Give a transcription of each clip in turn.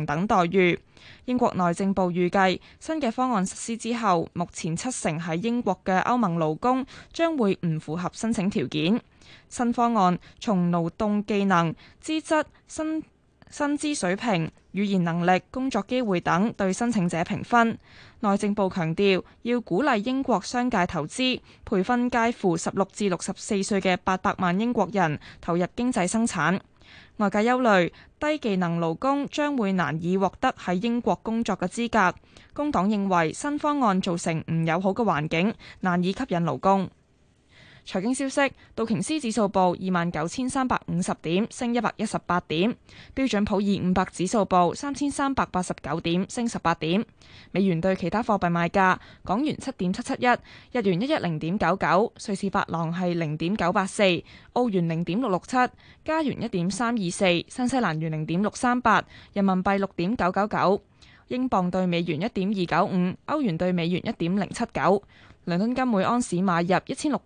同等待遇。英國內政部預計，新嘅方案實施之後，目前70%喺英國嘅歐盟勞工將會唔符合申請條件。新方案從勞動技能、資質、薪資水平、語言能力、工作機會等對申請者評分。內政部強調，要鼓勵英國商界投資，培訓介乎16至64歲嘅800萬英國人投入經濟生產。外界憂慮，低技能勞工將會難以獲得喺英國工作嘅資格。工黨認為新方案造成唔友好嘅環境，難以吸引勞工。財經消息，道瓊斯指數報29,350點，升118點；標準普爾500指數報3,389點，升18點。美元對其他貨幣賣價：港元7.771，日元110.99，瑞士法郎係0.984，澳元0.667，加元1.324，新西蘭元0.638，人民幣6.999，英鎊對美元1.295，歐元對美元1.079。倫敦金每盎司買入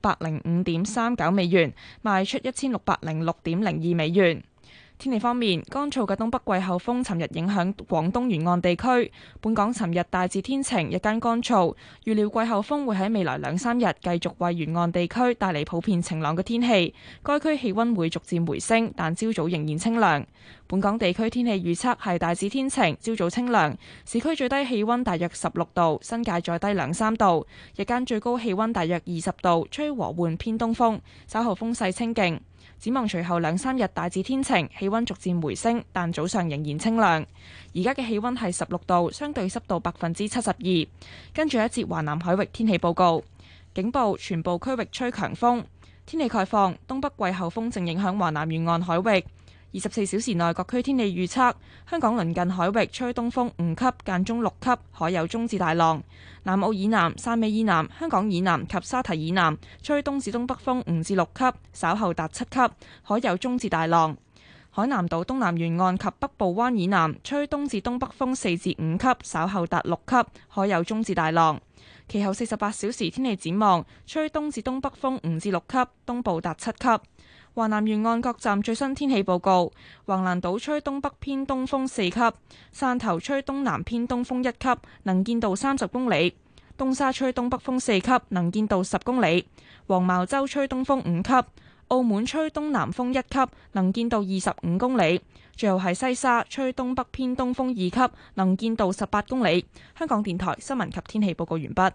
1605.39美元，賣出1606.02美元。天氣方面，乾燥嘅東北季候風尋日影響廣東沿岸地區，本港尋日大致天晴，日間乾燥，預料季候風會喺未來2-3日繼續為沿岸地區帶嚟普遍晴朗嘅天氣。該區氣溫會逐漸回升，但朝早仍然清涼。本港地區天氣預測係大致天晴，朝早清涼，市區最低氣溫大約16度，新界再低2-3度，日間最高氣溫大約20度，吹和緩偏東風，稍後風勢清勁。展望隨後2-3日大致天晴，氣溫逐漸回升，但早上仍然清涼。而家嘅氣溫係16度，相對濕度72%。跟住一節華南海域天氣報告，警報全部區域吹強風。天氣概況，東北季候風正影響華南沿岸海域。24小時內各區天氣預測：香港鄰近海域吹東風5級，間中6級，海有中至大浪；南澳以南、汕尾以南、香港以南及沙堤以南吹東至東北風5至6級，稍後達7級，海有中至大浪；海南島東南沿岸及北部灣以南吹東至東北風4至5級，稍後達6級，海有中至大浪。其後48小時天氣展望：吹東至東北風5至6級，東部達7級。華南沿岸各站最新天氣報告：橫瀾島吹東北偏東風4級，汕頭吹東南偏東風1級，能見度30公里；東沙吹東北風4級，能見度10公里；黃茅洲吹東風5級，澳門吹東南風1級，能見度25公里；最後係西沙吹東北偏東風2級，能見度18公里。香港電台新聞及天氣報告完畢。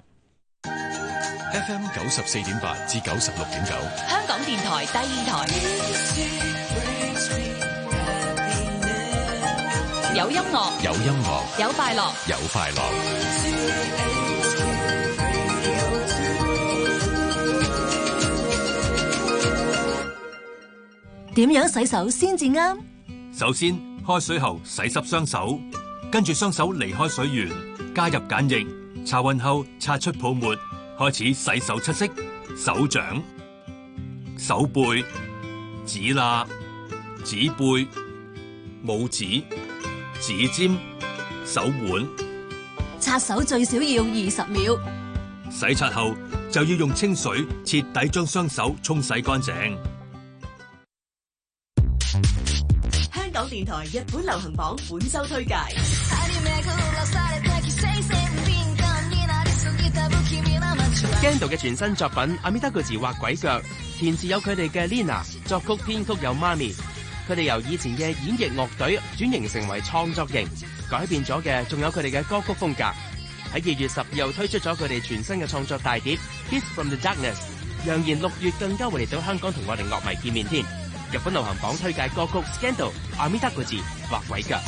FM 94.8至96.9， 香港電台第二台，有音樂， 有音樂， 有快樂， 有快樂。 點樣洗手先至啱？ 首先，開水後洗濕雙手，跟住雙手離開水源，加入鹼液，搽勻後擦出泡沫。開始洗手七式：手掌、手背、指罅、指背、拇指、指尖、手腕。 擦手最少要20秒。 洗刷後就要用清水徹底將雙手沖洗乾淨。 香港電台日本流行榜本周推介。 Scandal 嘅全新作品《阿米達個字畫鬼腳》，填詞有佢哋嘅 Lina， 作曲編曲有媽咪。佢哋由以前嘅演繹樂隊轉型成為創作型，改變咗嘅仲有佢哋嘅歌曲風格。喺2月12號推出咗佢哋全新嘅創作大碟《Kiss from the Darkness》，揚言6月更加會嚟到香港同我哋樂迷見面添。日本流行榜推介歌曲 Scandal《阿米達個字畫鬼腳》。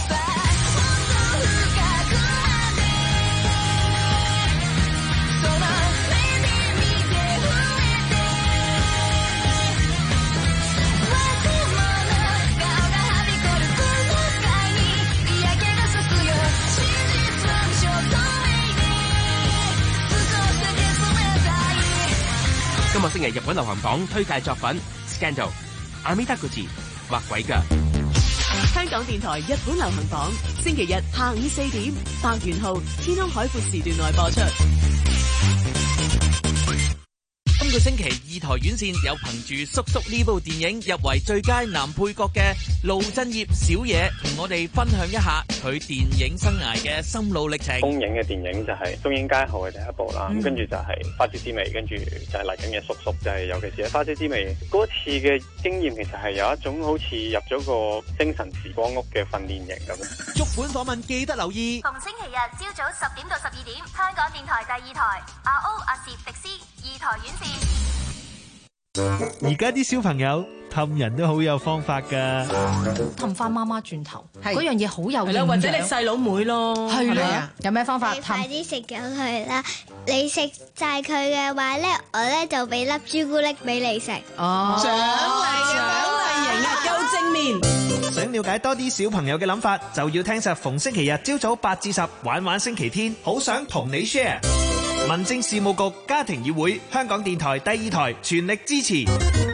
今個星期日本流行榜推介作品 Scandal 阿米達個字畫鬼腳。 香港電台日本流行榜星期日下午4點，白元號天空海闊時段內播出。 個星期二台院線有憑住《叔叔》呢部電影入圍最佳男配角嘅盧振業小爺，同我哋分享一下佢電影生涯嘅心路歷程。 公映嘅電影就係《中英街號》嘅第一部啦，咁跟住就係《花椒之味》，跟住就係嚟緊嘅《叔叔》，就係尤其是喺《花椒之味》嗰次嘅經驗，其實係有一種好似入咗個精神時光屋嘅訓練營咁。 足本訪問記得留意， 逢星期日朝早10點到12點，香港電台第二台阿 O 阿攝迪斯二台院線。 而家啲小朋友氹人都好有方法㗎， 氹翻媽媽轉頭，嗰樣嘢好有營養， 或者你細佬妹咯， 係啦，有咩方法？ 你快啲食咗佢啦！你食晒佢嘅話咧，我咧就俾粒朱古力俾你食。 哦，獎勵型啊，夠正面。 想了解多啲小朋友嘅諗法，就要聽實逢星期日朝早8至10玩玩星期天，好想同你 share。民政事務局家庭議會，香港電台第二台全力支持。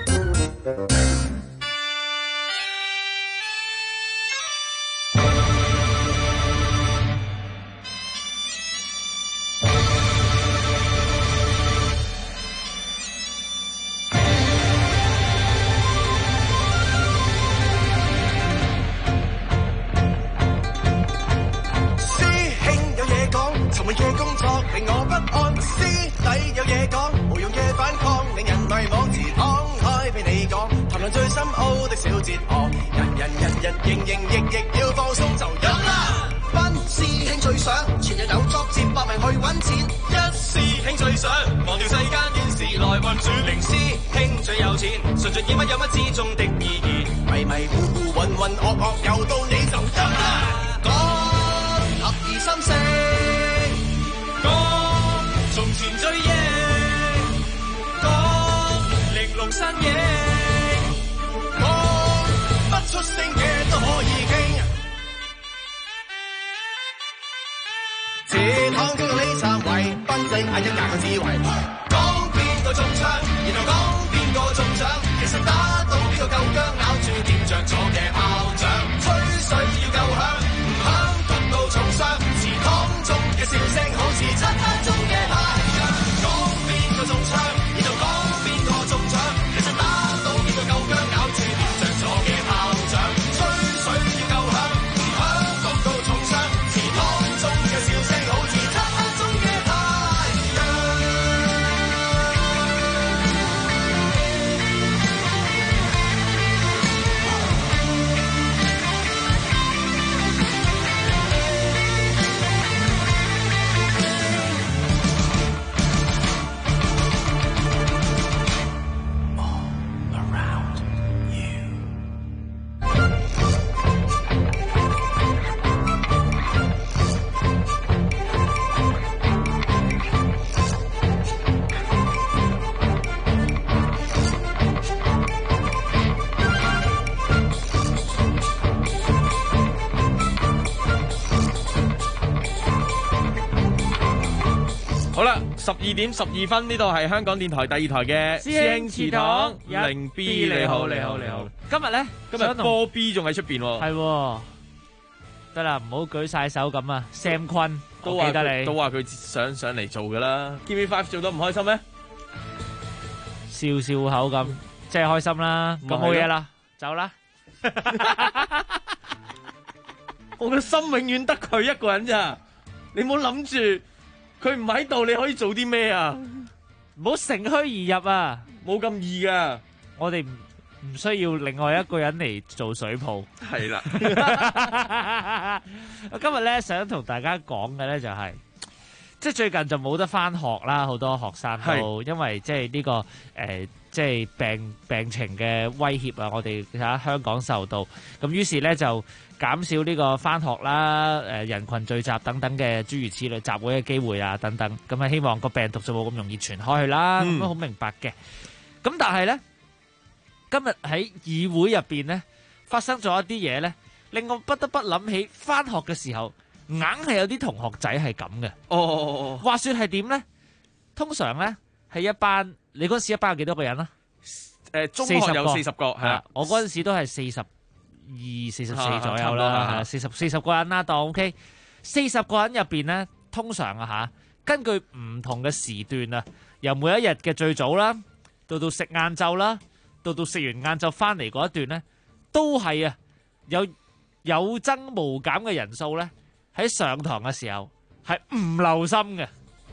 12點12分，呢度係香港電台第二台嘅師兄祠堂零 B， 你好。 今日波 B 仲喺出邊喎， 係得啦，唔好舉晒手咁啊。Sam 坤都話佢想上嚟做噶啦。Give Me 5做得唔開心咩？ 笑笑口咁，即係開心啦。咁冇嘢啦，走啦。 我嘅心永遠得佢一個人咋，你唔好諗住。佢唔喺度，你可以做啲咩啊？ 唔好乘虛而入啊！ 冇咁易噶， 我哋唔需要另外一個人嚟做水泡。 係啦， 我今日咧想同大家講嘅咧就係，即係最近就冇得翻學啦，好多學生都因為即係呢個即係病情嘅威脅啊，我哋睇下香港受到咁，於是咧就減少呢個翻學啦，人群聚集等等嘅諸如此類集會嘅機會啊等等，咁啊希望個病毒就冇咁容易傳開去啦，咁都好明白嘅。咁但係咧，今日喺議會入邊咧發生咗一啲嘢咧，令我不得不諗起翻學嘅時候，硬係有啲同學仔係咁嘅。 哦， 話說係點咧？通常咧係一班，你嗰陣時一班有幾多個人啊？ 中學有40個，係啊， 我嗰陣時都係42、44左右啦，40個人啦，當 OK。40個人入邊咧，通常啊根據唔同嘅時段啊，由每一日嘅最早啦， 到食晏晝啦，到食完晏晝翻嚟嗰一段咧，都係啊有增無減嘅人數咧，喺上堂嘅時候係唔留心嘅。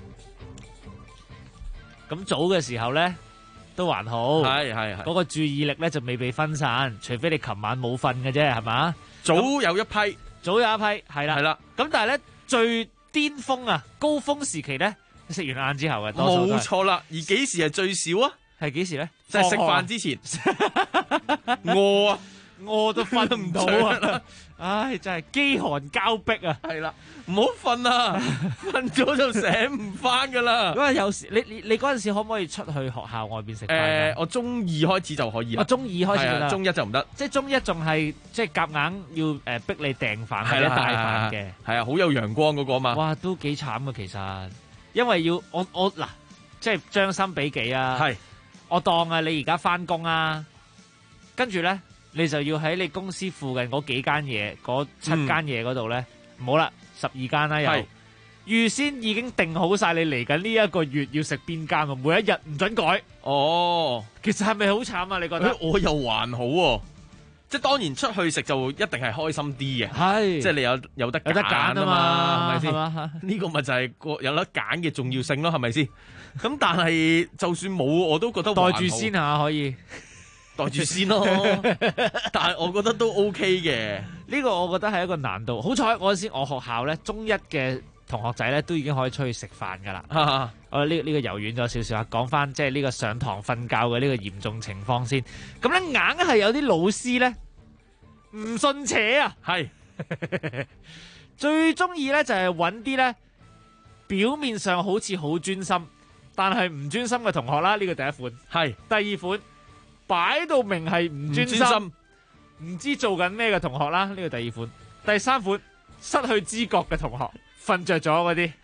咁早嘅時候咧都還好， 係嗰個注意力咧就未被分散，除非你琴晚冇瞓嘅啫，係嘛？ 早有一批係啦， 係啦。 咁但係咧最巔峰啊，高峰時期咧，食完晏之後嘅，多數都係冇錯啦。而幾時係最少啊？ 係幾時咧？ 就係食飯之前，餓啊， 餓到瞓唔到啊！唉，真係飢寒交迫啊！ 係啦，唔好瞓啊，瞓咗就醒唔翻噶啦。 咁啊，有時你嗰陣時可唔可以出去學校外邊食飯？ 我中二開始就可以啦。 中二開始得啦， 中一就唔得。 即係中一仲係即係夾硬要逼你訂飯或者帶飯嘅。 係啊，好有陽光嗰個嘛。 哇，都幾慘啊其實，因為要我嗱，即係將心比己啊。 係， 我當啊你而家翻工啊，跟住咧。你就要喺你公司附近嗰幾間嘢，嗰7間嘢嗰度咧，唔好啦，12間啦，又預先已經定好晒你嚟緊呢一個月要食邊間啊，每一日唔准改。 哦， 其實係咪好慘啊？你覺得？ 我又還好喎，即係當然出去食就一定係開心啲嘅，係，即係你有得揀啊嘛，係咪先？呢個咪就係有得揀嘅重要性咯，係咪先？咁但係就算冇，我都覺得袋住先下可以。 袋住先咯，但係我覺得都 OK 嘅。 呢個我覺得係一個難度。好彩我學校咧，中一嘅同學仔咧都已經可以出去食飯噶啦。我呢個柔軟咗少少啊，講翻即係呢個上堂瞓覺嘅呢個嚴重情況先。咁咧硬係有啲老師咧唔信邪啊， 係最中意咧就係揾啲咧表面上好似好專心，但係唔專心嘅同學啦。呢個第一款係， 第二款。擺到明係唔專心，唔知做緊咩嘅同學啦，呢個第二款。第三款，失去知覺嘅同學，瞓着咗嗰啲，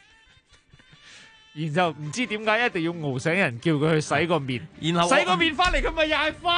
然後唔知點解一定要熬醒人，叫佢去洗個面， 然後洗個面翻嚟，佢咪又係瞓。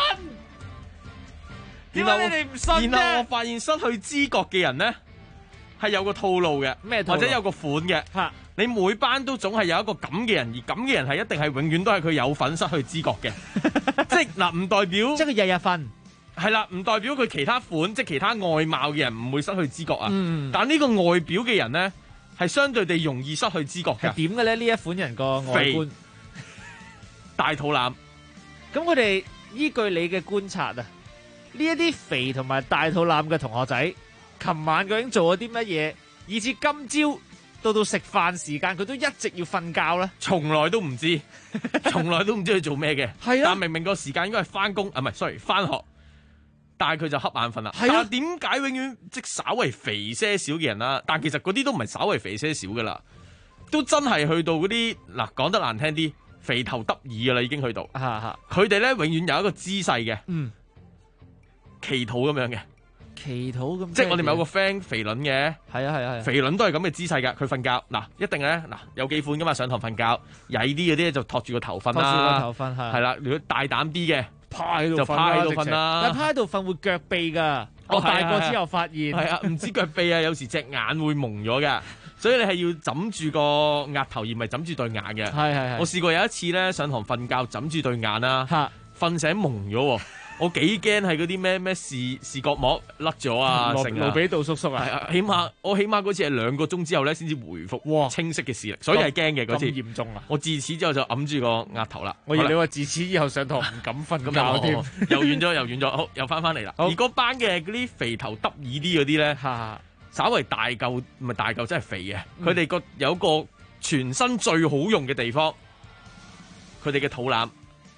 點解你哋唔信啫？ 然後我發現失去知覺嘅人咧，係有個套路嘅， 咩套路？ 或者有個款嘅。你每班都總係有一個咁嘅人，而咁嘅人係一定係永遠都係佢有份失去知覺嘅，即係嗱，唔代表即係佢日日瞓， 係啦，唔代表佢其他款即係其他外貌嘅人唔會失去知覺啊。但呢個外表嘅人咧，係相對地容易失去知覺嘅。 係點嘅咧？呢一款人個外觀大肚腩， 咁佢哋依據你嘅觀察啊，呢一啲肥同埋大肚腩嘅同學仔，琴晚究竟做咗啲乜嘢，以至今朝到食飯時間，佢都一直要瞓覺咧， 從來都唔知，從來都唔知佢做咩嘅。 係啊， 但明明個時間應該係翻工，唔係 sorry 翻學，但係佢就瞌眼瞓啦。係啊，點解永遠即稍為肥些少嘅人啦？但其實嗰啲都唔係稍為肥些少噶啦，都真係去到嗰啲嗱，講得難聽啲，肥頭耷耳噶啦，已經去到。佢哋咧永遠有一個姿勢嘅，祈禱咁樣嘅。 祈禱咁， 即係我哋咪有個 friend 肥卵嘅， 係啊， 肥卵都係咁嘅姿勢噶，佢瞓覺嗱，一定咧嗱有幾款噶嘛，上堂瞓覺曳啲嗰啲就托住個頭瞓啦， 托住個頭瞓係啦， 如果大膽啲嘅趴喺度就趴喺度瞓啦， 但趴喺度瞓會腳痹噶，我大個之後發現係啊，唔止腳痹啊，有時隻眼會蒙咗嘅，所以你係要枕住個額頭而唔係枕住對眼嘅，係，我試過有一次咧上堂瞓覺枕住對眼啦，瞓醒蒙咗。我幾驚係嗰啲咩視覺膜甩咗啊！ 盧比杜叔叔啊， 起碼嗰次係2個鐘之後咧，先至回復清晰嘅視力，所以係驚嘅嗰次。 咁嚴重啊！ 我自此之後就揞住個額頭啦。 我以為你話自此以後上堂唔敢瞓覺添， 又遠咗，好又翻嚟啦。而嗰班嘅嗰啲肥頭耷耳啲嗰啲咧，稍為大嚿唔係大嚿，真係肥嘅。佢哋有個全身最好用嘅地方，佢哋嘅肚腩。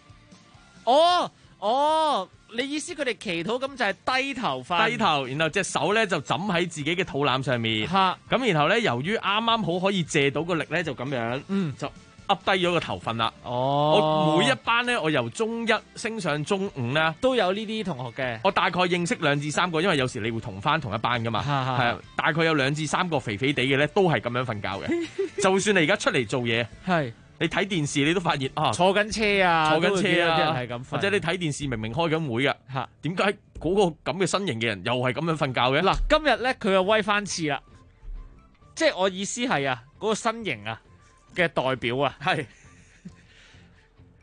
哦，你意思佢哋祈禱咁就係低頭瞓， 低頭，然後隻手咧就枕喺自己嘅肚腩上面，咁然後咧由於啱啱好可以借到個力咧，就咁樣，就噏低咗個頭瞓啦。我每一班咧，我由中一升上中5咧， 都有呢啲同學嘅。 我大概認識2至3個，因為有時你會同翻同一班噶嘛，係啊，大概有2至3個肥肥地嘅咧，都係咁樣瞓覺嘅。就算你而家出嚟做嘢，係。你睇電視你都發現啊， 坐緊車啊，係咁， 或者你睇電視明明開緊會噶，點解嗰個咁嘅身形嘅人又係咁樣瞓覺嘅？ 嗱，今日咧佢又威翻次啦，即係我意思係啊，嗰個身形啊嘅代表啊，係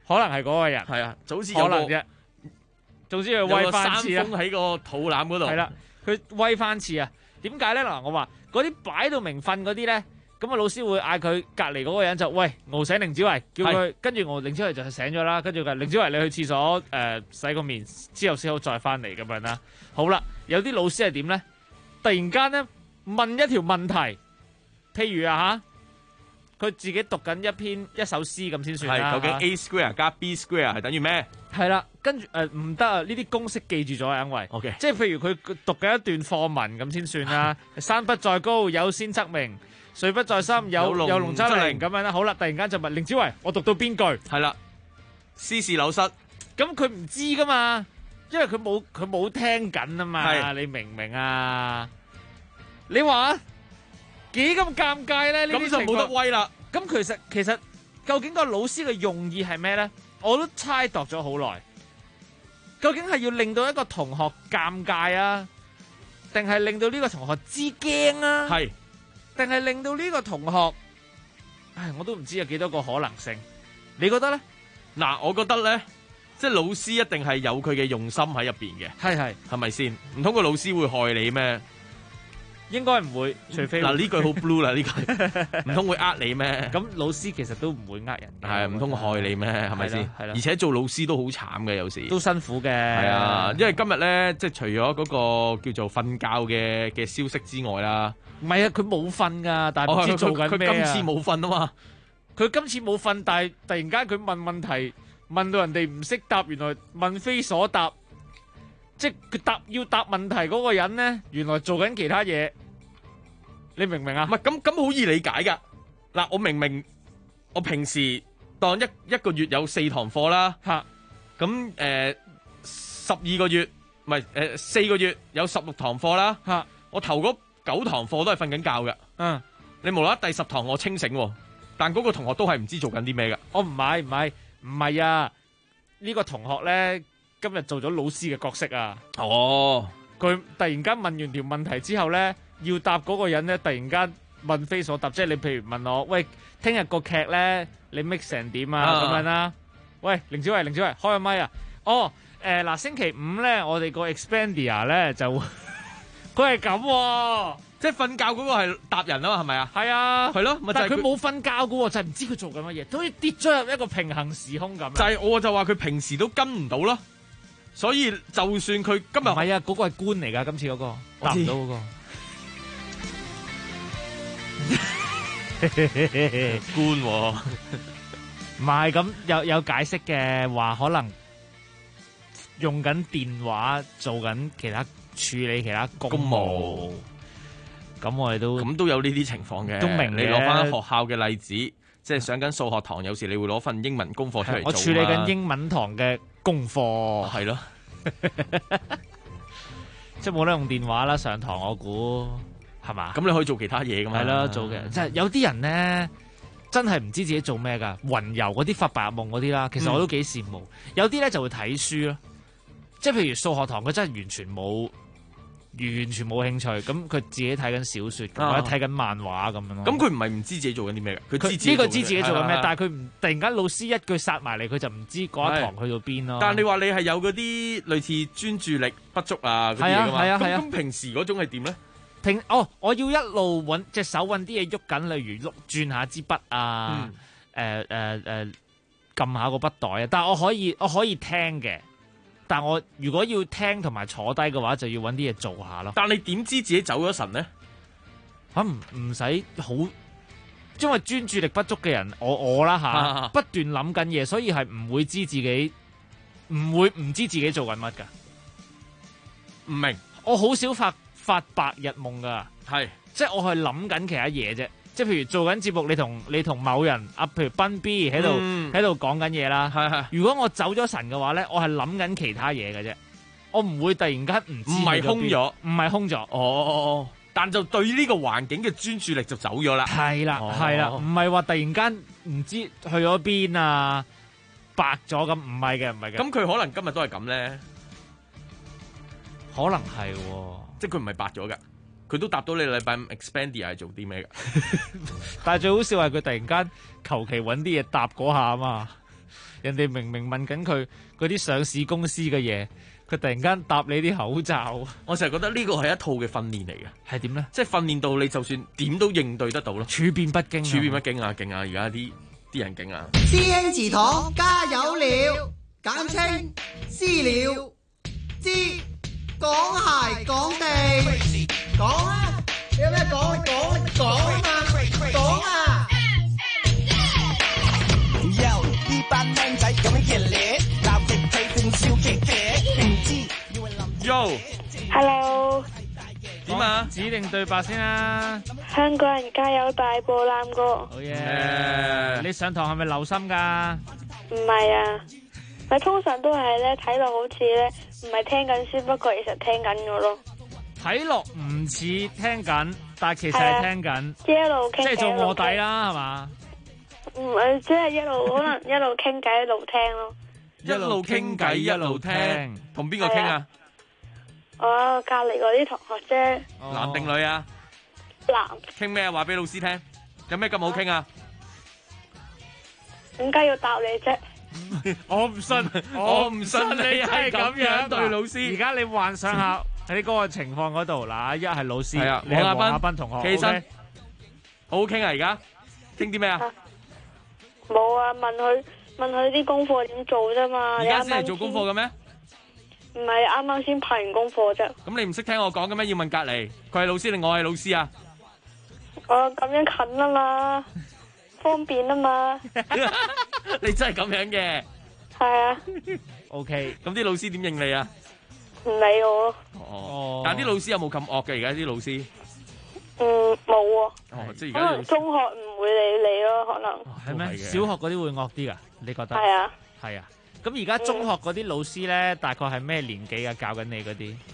可能係嗰個人， 係啊，就好似可能啫。總之佢威翻次啊！ 有個山峰喺個肚腩嗰度。 係啦，佢威翻次啊！點解咧？嗱，我話嗰啲擺到明瞓嗰啲咧，咁啊老師會嗌佢隔離嗰個人就喂熬醒凌子維，叫佢跟住熬凌子維就醒咗啦。跟住凌子維你去廁所洗個面之後先好再翻嚟咁樣啦。好啦，有啲老師係點咧？突然間咧問一條問題，譬如啊嚇，佢自己讀緊一首詩咁先算啦。 究竟 A square 加 B square 係等於咩？ 係啦，跟住唔得啊！呢啲公式記住咗啊，因為 OK， 即係譬如佢讀緊一段課文咁先算啦。山不在高，有仙則名；水不在深，有龍則靈咁樣啦。好啦，突然間就問凌子維，我讀到邊句？ 係啦，斯是柳失。 咁佢唔知噶嘛，因為佢冇聽緊啊嘛。你明唔明啊？你話幾咁尷尬咧？ 咁就冇得威啦。 咁其實究竟個老師嘅用意係咩咧？我都猜度咗好耐，究竟係要令到一個同學尷尬啊，定係令到呢個同學知驚啊？係，定係令到呢個同學，我都唔知有幾多個可能性。你覺得咧？ 嗱，我覺得咧，即係老師一定係有佢嘅用心喺入邊嘅，係咪先？唔通個老師會害你咩？ 應該唔會，除非嗱呢句好 blue 啦，呢句唔通會呃你咩？ 咁老師其實都唔會呃人嘅， 係唔通害你咩？係咪先？係啦，而且做老師都好慘嘅，有時都辛苦嘅。 係啊，因為今日咧，即係除咗嗰個叫做瞓覺嘅消息之外啦， 唔係啊，佢冇瞓噶，但係唔知做緊咩啊。 佢今次冇瞓啊嘛， 佢今次冇瞓，但係突然間佢問問題，問到人哋唔識答，原來問非所答。即係佢要答問題嗰個人咧，原來做緊其他嘢，你明唔明啊？ 唔係咁好易理解噶。嗱，我明我平時當一個月有4堂課啦，咁12個月唔係4個月有16堂課啦，我頭嗰9堂課都係瞓緊覺嘅。你無啦啦第10堂我清醒，但嗰個同學都係唔知做緊啲咩嘅。 我唔係啊，呢個同學咧。今日做咗老師嘅角色啊！佢突然間問完條問題之後咧，要答嗰個人咧，突然間問非所答，即係你譬如問我，喂，聽日個劇咧，你 make 成點啊？咁樣啦。喂，凌子維，開個咪啊！嗱，星期5咧，我哋個 Expandia 咧就佢係咁， 即係瞓覺嗰個係答人啊嘛，係咪啊？ 係啊， 係咯， 但係佢冇瞓覺嘅喎，就係唔知佢做緊乜嘢，都好似跌咗入一個平衡時空咁。 我就話佢平時都跟唔到咯。所以就算佢今日唔係啊，嗰個係官嚟㗎，今次嗰個答唔到嗰個官喎， 唔係咁有解釋嘅，話可能用緊電話做緊處理其他公務，咁我哋都有呢啲情況嘅， 都明嘅。 你攞翻學校嘅例子，即係上緊數學堂，有時你會攞份英文功課出嚟做。 我處理緊英文堂嘅功課係咯， 即係冇得用電話啦，上堂我估係嘛？ 咁你可以做其他嘢噶嘛？ 係咯，做嘅即係有啲人咧，真係唔知自己做咩噶，雲遊嗰啲發白日夢嗰啲啦，其實我都幾羨慕。有啲咧就會睇書咯，即係譬如數學堂，佢真係完全冇興趣，咁佢自己睇緊小說或者睇緊漫畫咁樣咯。 咁佢唔係唔知自己做緊啲咩嘅，佢呢個知自己做緊咩，但係佢唔突然間老師一句殺埋嚟，佢就唔知嗰一堂去到邊咯。 但係你話你係有嗰啲類似專注力不足啊嗰啲嘢㗎嘛？咁平時嗰種係點咧？ 我要一路揾隻手揾啲嘢喐緊，例如轉下支筆啊，撳下個筆袋啊。但係我可以聽嘅。但我如果要聽同埋坐低嘅話，就要揾啲嘢做下咯。 但你點知自己走咗神咧？ 唔使好，因為專注力不足嘅人，我啦不斷諗緊嘢，所以係唔會知自己唔知自己做緊乜噶。 唔明， 我好少發白日夢噶， 係即係我係諗緊其他嘢啫。即係譬如做緊節目，你同某人譬如賓 B 喺度講緊嘢啦。係。如果我走咗神嘅話咧，我係諗緊其他嘢嘅啫，我唔會突然間唔知。唔係空咗。 但就對呢個環境嘅專注力就走咗啦。 係啦，唔係話突然間唔知去咗邊啊，白咗咁，唔係嘅。 咁佢可能今日都係咁咧， 可能係， 即係佢唔係白咗㗎。佢都答到你禮拜5 Expandia 係做啲咩㗎？ 但係最好笑係佢突然間求其揾啲嘢答嗰下啊嘛， 人哋明明問緊佢嗰啲上市公司嘅嘢，佢突然間答你啲口罩。 我成日覺得呢個係一套嘅訓練嚟嘅。 係點咧？ 即係訓練到你就算點都應對得到咯。 處變不驚， 處變不驚啊！勁啊！而家啲人勁啊！ 師兄祠堂加油了，簡稱私了。知講鞋講地，講啊！有咩講講啊嘛，講啊！ Hello， 點啊？ 指定對白先啦。 香港人加油大步攬過。 好嘢！你上堂係咪留心㗎？ 唔係啊，咪通常都係咧睇落好似咧唔係聽緊書，不過其實聽緊咗咯。 睇落唔似聽緊，但係其實係聽緊。 一路傾， 即係做臥底啦，係嘛？ 唔係，即係一路可能一路傾偈一路聽咯。 一路傾偈一路聽，同邊個傾啊？ 我隔籬嗰啲同學啫。 男定女啊？ 男。 傾咩啊？話俾老師聽。有咩咁好傾啊？ 點解要答你啫？ 我唔信， 我唔信你係咁樣對老師。 而家你幻想下喺嗰個情況嗰度嗱，一係老師， 係啊， 你係黃亞斌同學， 起身，好好傾啊！而家傾啲咩啊？ 冇啊，問佢啲功課點做啫嘛。 而家先嚟做功課嘅咩？ 唔係，啱啱先派完功課啫。 咁你唔識聽我講嘅咩？要問隔籬，佢係老師定我係老師啊？ 我咁樣近啊嘛，方便啊嘛。 你真係咁樣嘅？ 係啊。 OK， 咁啲老師點應你啊？ 唔理我咯。 哦。但啲老師有冇咁惡嘅？而家啲老師？ 冇喎。 哦，即係而可家能中學唔會理你咯，可能。 係咩？小學嗰啲會惡啲噶？你覺得？ 係啊。 係啊。咁而家中學嗰啲老師咧，大概係咩年紀啊？教緊你嗰啲？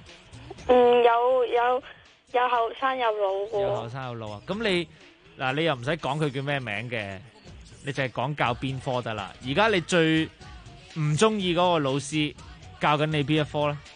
有後生有老嘅。 有後生有老啊！咁你嗱，你又唔使講佢叫咩名嘅，你就係講教邊科得啦。而家你最唔中意嗰個老師教緊你邊一科咧？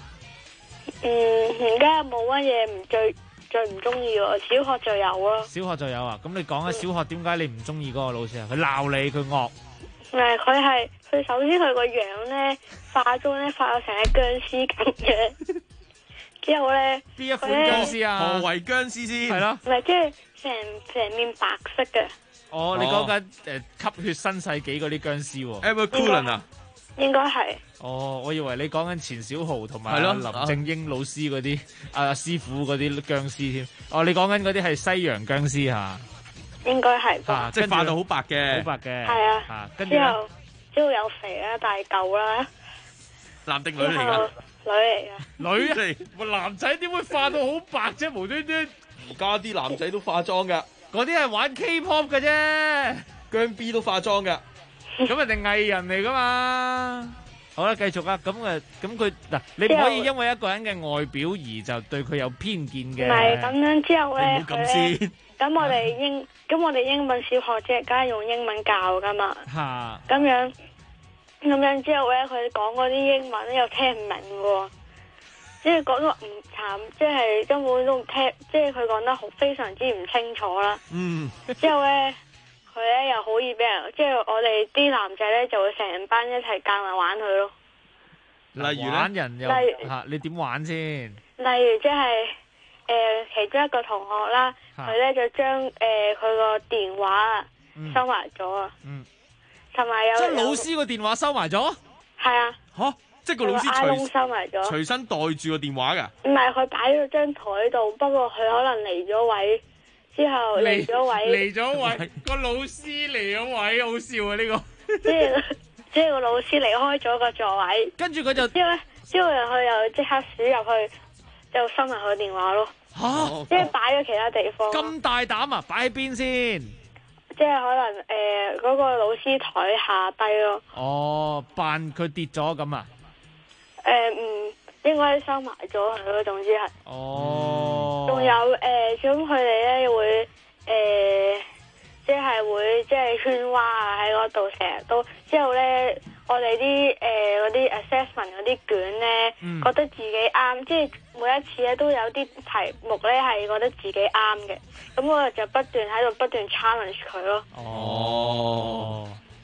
而家冇乜嘢唔最唔中意喎，小學就有咯。 小學就有啊！咁你講下小學點解你唔中意嗰個老師啊？佢鬧你，佢惡。 佢首先佢個樣咧化妝咧化到成隻僵屍咁嘅，之後咧邊一款僵屍啊？ 何為僵屍先？ 係咯， 唔係即係成面白色嘅。 哦，你講緊吸血新世紀嗰啲僵屍喎 ？Evercoolen 啊？ 應該係。 哦，我以為你講緊錢小豪同埋林正英老師嗰啲師傅嗰啲僵屍添。哦，你講緊嗰啲係西洋僵屍嚇？ 應該係吧。 即係化到好白嘅。 好白嘅。 係啊。之後有肥啦，大嚿啦。 男定女嚟㗎？ 女嚟㗎。 女嚟？男仔點會化到好白啫？無端端。 而家啲男仔都化妝㗎。 嗰啲係玩 K-pop 嘅啫。 姜 B 都化妝㗎。 咁人哋藝人嚟㗎嘛？好啦，繼續啊！咁佢嗱，你唔可以因為一個人嘅外表而就對佢有偏見嘅。 唔係咁樣之後咧， 唔好咁先。 咁我哋英文小學即係梗係用英文教噶嘛。 嚇。 咁樣之後咧，佢講嗰啲英文咧又聽唔明喎，即係講到唔慘，即係根本都唔聽，即係佢講得非常之唔清楚啦。之後咧。佢咧又好易俾人，即係我哋啲男仔咧就會成班一齊夾埋玩佢咯。 例如玩人又嚇，你點玩先？ 例如即係其中一個同學啦，佢咧就將佢個電話收埋咗啊。同埋有。即係老師個電話收埋咗？ 係啊。 嚇！即係個老師收埋咗。 隨身袋住個電話㗎？ 唔係，佢擺咗張台度，不過佢可能離咗位。之後離咗位， 個老師離咗位，好笑啊！呢個即係個老師離開咗個座位， 跟住佢就之後佢又即刻鼠入去，就收埋佢電話咯。 嚇！ 即係擺咗其他地方。 咁大膽啊！擺喺邊先？ 即係可能嗰個老師台下低咯。 哦，扮佢跌咗咁啊？ 應該收埋咗佢咯，總之係。 哦。 仲有咁佢哋咧會即係圈蛙啊喺嗰度成日都。之後咧，我哋啲嗰啲 assessment 嗰啲卷咧，覺得自己啱，即係每一次咧都有啲題目咧係覺得自己啱嘅，咁我就不斷喺度challenge 佢咯。 哦。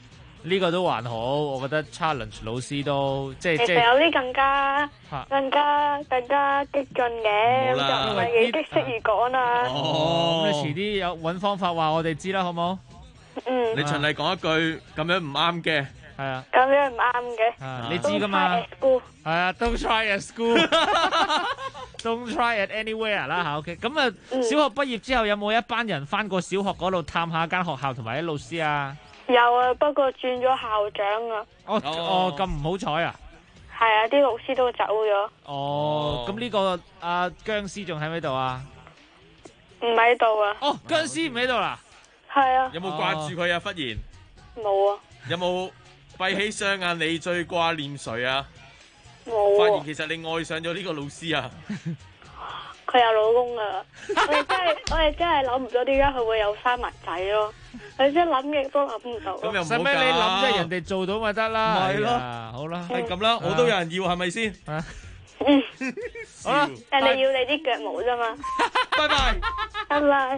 呢個都還好，我覺得 challenge 老師都即係其實有啲更加激進嘅，就唔係幾適宜講啦。 咁你遲啲有揾方法話我哋知啦，好冇？ 你循例講一句咁樣唔啱嘅， 係啊， 咁樣唔啱嘅， 你知噶嘛？係啊 ，Don't try at school，Don't try at anywhere 啦嚇。OK， 咁啊，小學畢業之後有冇一班人翻過小學嗰度探下間學校同埋啲老師啊？ 有啊，不過轉咗校長啊。 咁唔好彩啊！ 係啊，啲老師都走咗。 咁呢個僵屍仲喺咪度啊？ 唔喺度啊。 僵屍唔喺度啦。 係啊。 有冇掛住佢啊？忽然冇啊。 有冇閉起雙眼你最掛念誰啊？ 冇啊。 發現其實你愛上咗呢個老師啊。 佢有老公噶，我哋真係諗唔到點解佢會有生埋仔咯。你真諗極都諗唔到。 咁又唔好使咩你諗啫？人哋做到咪得啦。 係咯， 好啦， 係咁啦，我都有人要，係咪先？ 好啦， 人哋要你啲腳毛啫嘛。 拜拜， 拜拜。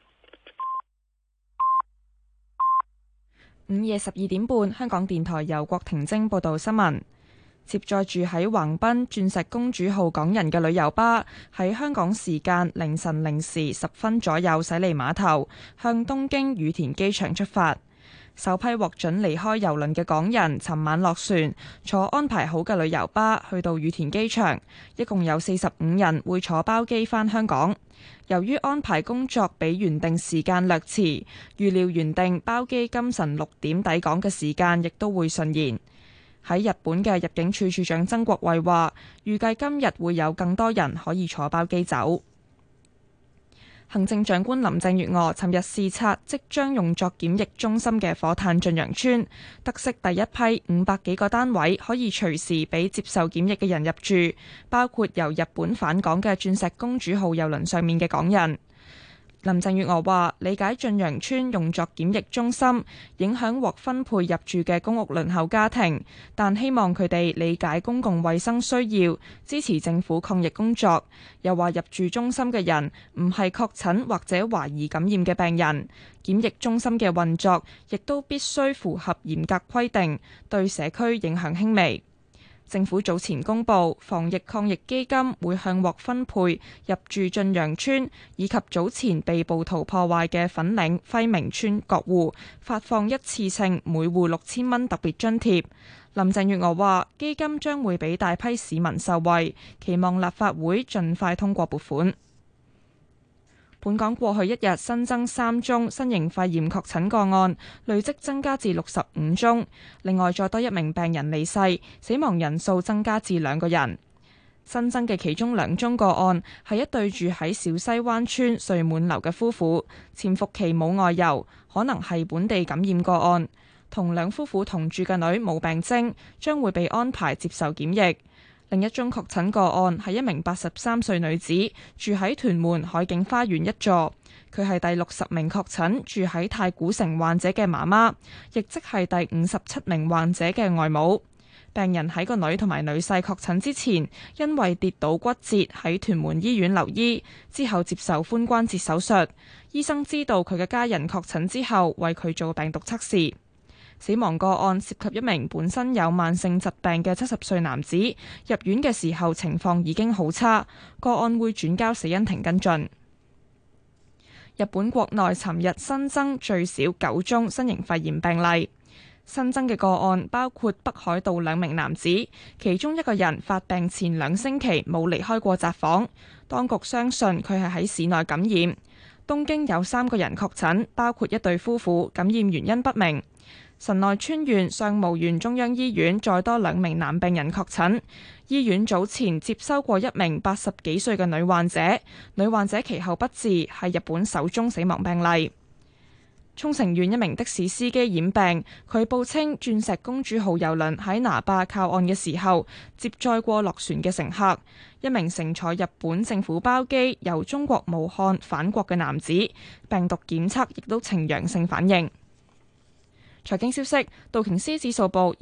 午夜12點半，香港電台由郭婷晶報道新聞。接載住喺橫濱鑽石公主號港人嘅旅遊巴喺香港時間凌晨0時10分左右駛離碼頭，向東京羽田機場出發。首批獲准離開郵輪嘅港人尋晚落船，坐安排好嘅旅遊巴去到羽田機場，一共有45人會坐包機返香港。由於安排工作比原定時間略遲，預料原定包機今晨6點抵港嘅時間亦都會順延。喺日本嘅入境處處長曾國衛話，預計今日會有更多人可以坐包機走。行政長官林鄭月娥尋日視察即將用作檢疫中心嘅火炭駿洋邨，得悉第一批500幾個單位可以隨時俾接受檢疫嘅人入住，包括由日本返港嘅鑽石公主號郵輪上面嘅港人。林鄭月娥話：理解駿洋邨用作檢疫中心，影響獲分配入住嘅公屋輪候家庭，但希望佢哋理解公共衛生需要，支持政府抗疫工作。又話入住中心嘅人唔係確診或者懷疑感染嘅病人，檢疫中心嘅運作亦都必須符合嚴格規定，對社區影響輕微。政府早前公布，防疫抗疫基金會向獲分配入住駿洋邨以及早前被暴徒破壞嘅粉嶺輝明邨各戶發放一次性每戶6000蚊特別津貼。林鄭月娥話：基金將會俾大批市民受惠，期望立法會盡快通過撥款。本港過去一日新增3宗新型肺炎確診個案，累積增加至65宗。另外再多1名病人離世，死亡人數增加至2個人。新增嘅其中2宗個案係一對住喺小西灣村瑞滿樓嘅夫婦，潛伏期冇外遊，可能係本地感染個案。同兩夫婦同住嘅女冇病徵，將會被安排接受檢疫。另一宗確診個案係一名83歲女子，住喺屯門海景花園一座。佢係第60名確診住喺太古城患者嘅媽媽，亦即係第57名患者嘅外母。病人喺個女同埋女婿確診之前，因為跌倒骨折喺屯門醫院留醫，之後接受髖關節手術。醫生知道佢嘅家人確診之後，為佢做病毒測試。死亡個案涉及一名本身有慢性疾病嘅70歲男子，入院嘅時候情況已經好差，個案會轉交死因庭跟進。日本國內尋日新增最少9宗新型肺炎病例，新增嘅個案包括北海道2名男子，其中一個人發病前2星期冇離開過宅房，當局相信佢係喺市內感染。東京有3個人確診，包括一對夫婦，感染原因不明。神奈川縣相模縣中央醫院再多2名男病人確診，醫院早前接收過1名80幾歲嘅女患者，女患者其後不治，係日本首宗死亡病例。沖繩縣一名的士司機染病，佢報稱鑽石公主號郵輪喺拿霸靠岸嘅時候接載過落船嘅乘客，一名乘坐日本政府包機由中國武漢返國嘅男子，病毒檢測亦都呈陽性反應。財經消息，道瓊斯指數報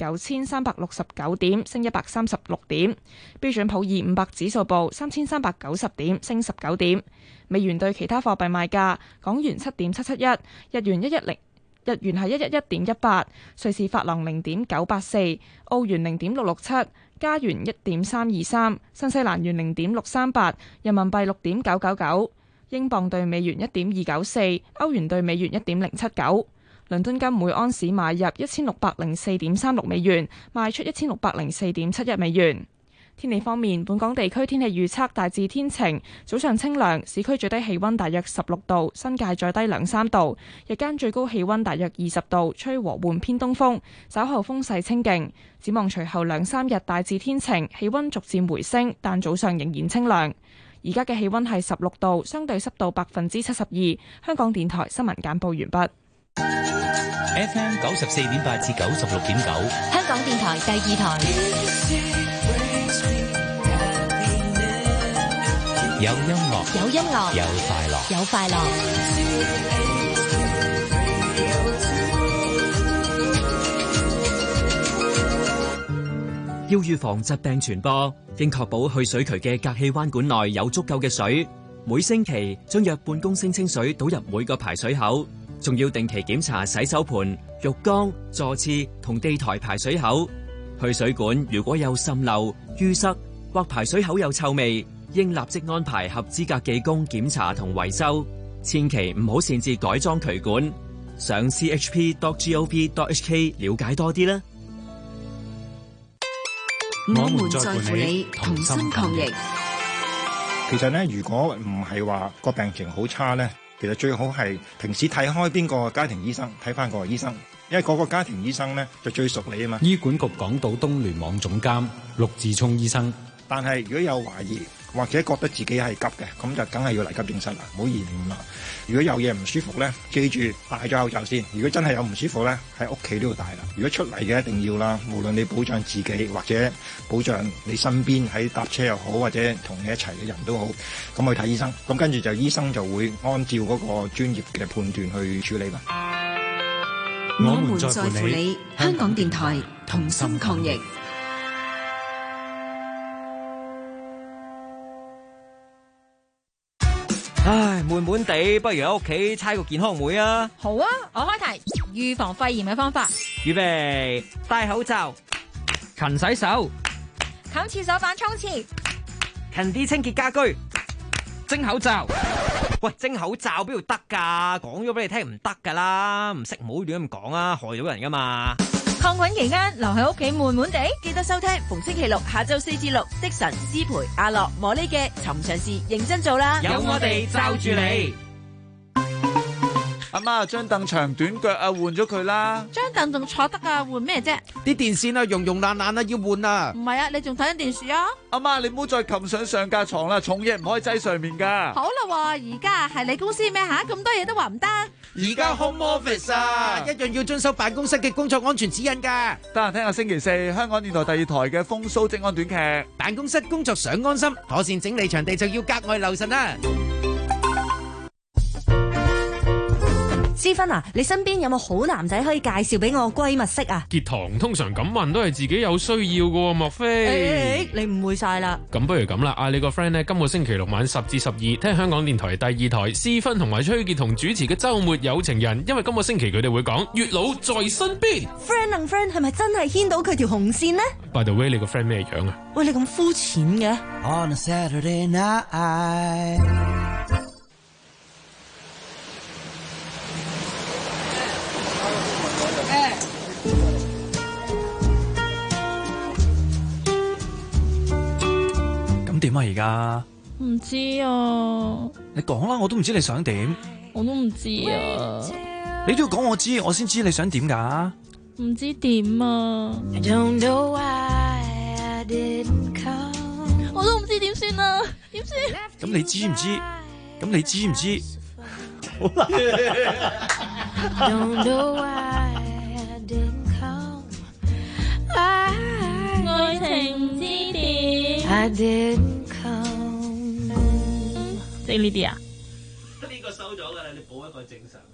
29,369點，升136點；標準普爾500指數報3,390點，升19點。美元對其他貨幣賣價：港元7.771，日元日元係111.18，瑞士法郎0.984，澳元0.667，加元1.323，新西蘭元0.638，人民幣6.999，英鎊對美元1.294，歐元對美元1.079。倫敦金每安士買入1604.36美元，賣出1604.71美元。天氣方面，本港地區天氣預測大致天晴，早上清涼，市區最低氣溫大約16度，新界再低2-3度，日間最高氣溫大約20度，吹和緩偏東風，稍後風勢清勁。展望隨後2-3日大致天晴，氣溫逐漸回升，但早上仍然清涼。而家嘅氣溫係16度，相對濕度72%。香港電台新聞簡報完畢。 FM 94.8至96.9， 香港電台第2台。 有音樂， 有音樂， 有快樂， 有快樂。 要預防疾病傳播，應確保去水渠嘅隔氣彎管內有足夠嘅水。每星期將約半公升清水倒入每個排水口，仲要定期檢查洗手盆、浴缸、座廁同地台排水口。去水管如果有滲漏、淤塞或排水口有臭味，應立即安排合資格技工檢查同維修，千祈唔好擅自改裝渠管。上 chp.gov.hk 了解多啲啦。 我們在乎你，同心抗疫。 其實咧，如果唔係話個病情好差咧，其實最好係平時睇開邊個家庭醫生，睇翻個醫生，因為嗰個家庭醫生咧就最熟你啊嘛。 醫管局港島東聯網總監陸志聰醫生。 但係如果有懷疑或者覺得自己係急嘅，咁就梗係要嚟急症室啦，唔好延誤啦。如果有嘢唔舒服咧，記住戴咗口罩先。如果真係有唔舒服咧，喺屋企都要戴啦。如果出嚟嘅一定要啦，無論你保障自己或者保障你身邊喺搭車又好或者同你一齊嘅人都好，咁去睇醫生。咁跟住就醫生就會按照嗰個專業嘅判斷去處理啦。 我們在乎你，香港電台同心抗疫。 唉，悶悶地，不如喺屋企猜個健康會啊！ 好啊，我開題，預防肺炎嘅方法。 預備，戴口罩，勤洗手， 冚廁所板沖廁， 勤啲清潔家居，蒸口罩。喂，蒸口罩邊度得㗎？講咗俾你聽唔得㗎啦，唔識唔好亂咁講啊，害到人㗎嘛。 抗菌期間留喺屋企悶悶地，記得收聽逢星期六下晝4至6，的神、思培、阿樂、莫呢嘅尋常事認真做啦。 有我哋罩住你。 阿媽，張凳長短腳啊，換咗佢啦。 張凳仲坐得啊，換咩啫？ 啲電線啊，溶爛啊，要換啊。 唔係啊，你仲睇緊電視啊？ 阿媽，你唔好再擒上上架床啦，重嘢唔可以擠上面噶。 好啦，而家係你公司咩吓？咁多嘢都話唔得。 而家 home office 啊， 一樣要遵守辦公室嘅工作安全指引噶。 得閒聽下星期4香港電台第2台嘅風騷職安短劇。 辦公室工作想安心，妥善整理場地就要格外留神啦。 思芬啊，你身邊有冇好男仔可以介紹俾我閨蜜識啊？ 結堂通常咁問都係自己有需要嘅，莫非？ 你誤會晒啦。 咁不如咁啦，嗌你個 friend 呢，今個星期6晚10至12聽香港電台第2台思芬同埋崔潔彤主持嘅週末有情人，因為今個星期佢哋會講月老在身邊。 friend friend 係咪真係牽到佢條紅線呢？ By the way， 你個 friend 咩樣啊？ 喂，你咁膚淺嘅。 On a Saturday night。 點啊而家？ 唔知啊。 你講啦，我都唔知你想點。 我都唔知啊。 你都要講我知，我先知你想點噶。 唔知點啊。我都唔知點算啊，點算？ 咁你知唔知？咁你知唔知？好啦。 愛情之點？即係呢啲啊？ 呢個收咗㗎啦，你補一個正常。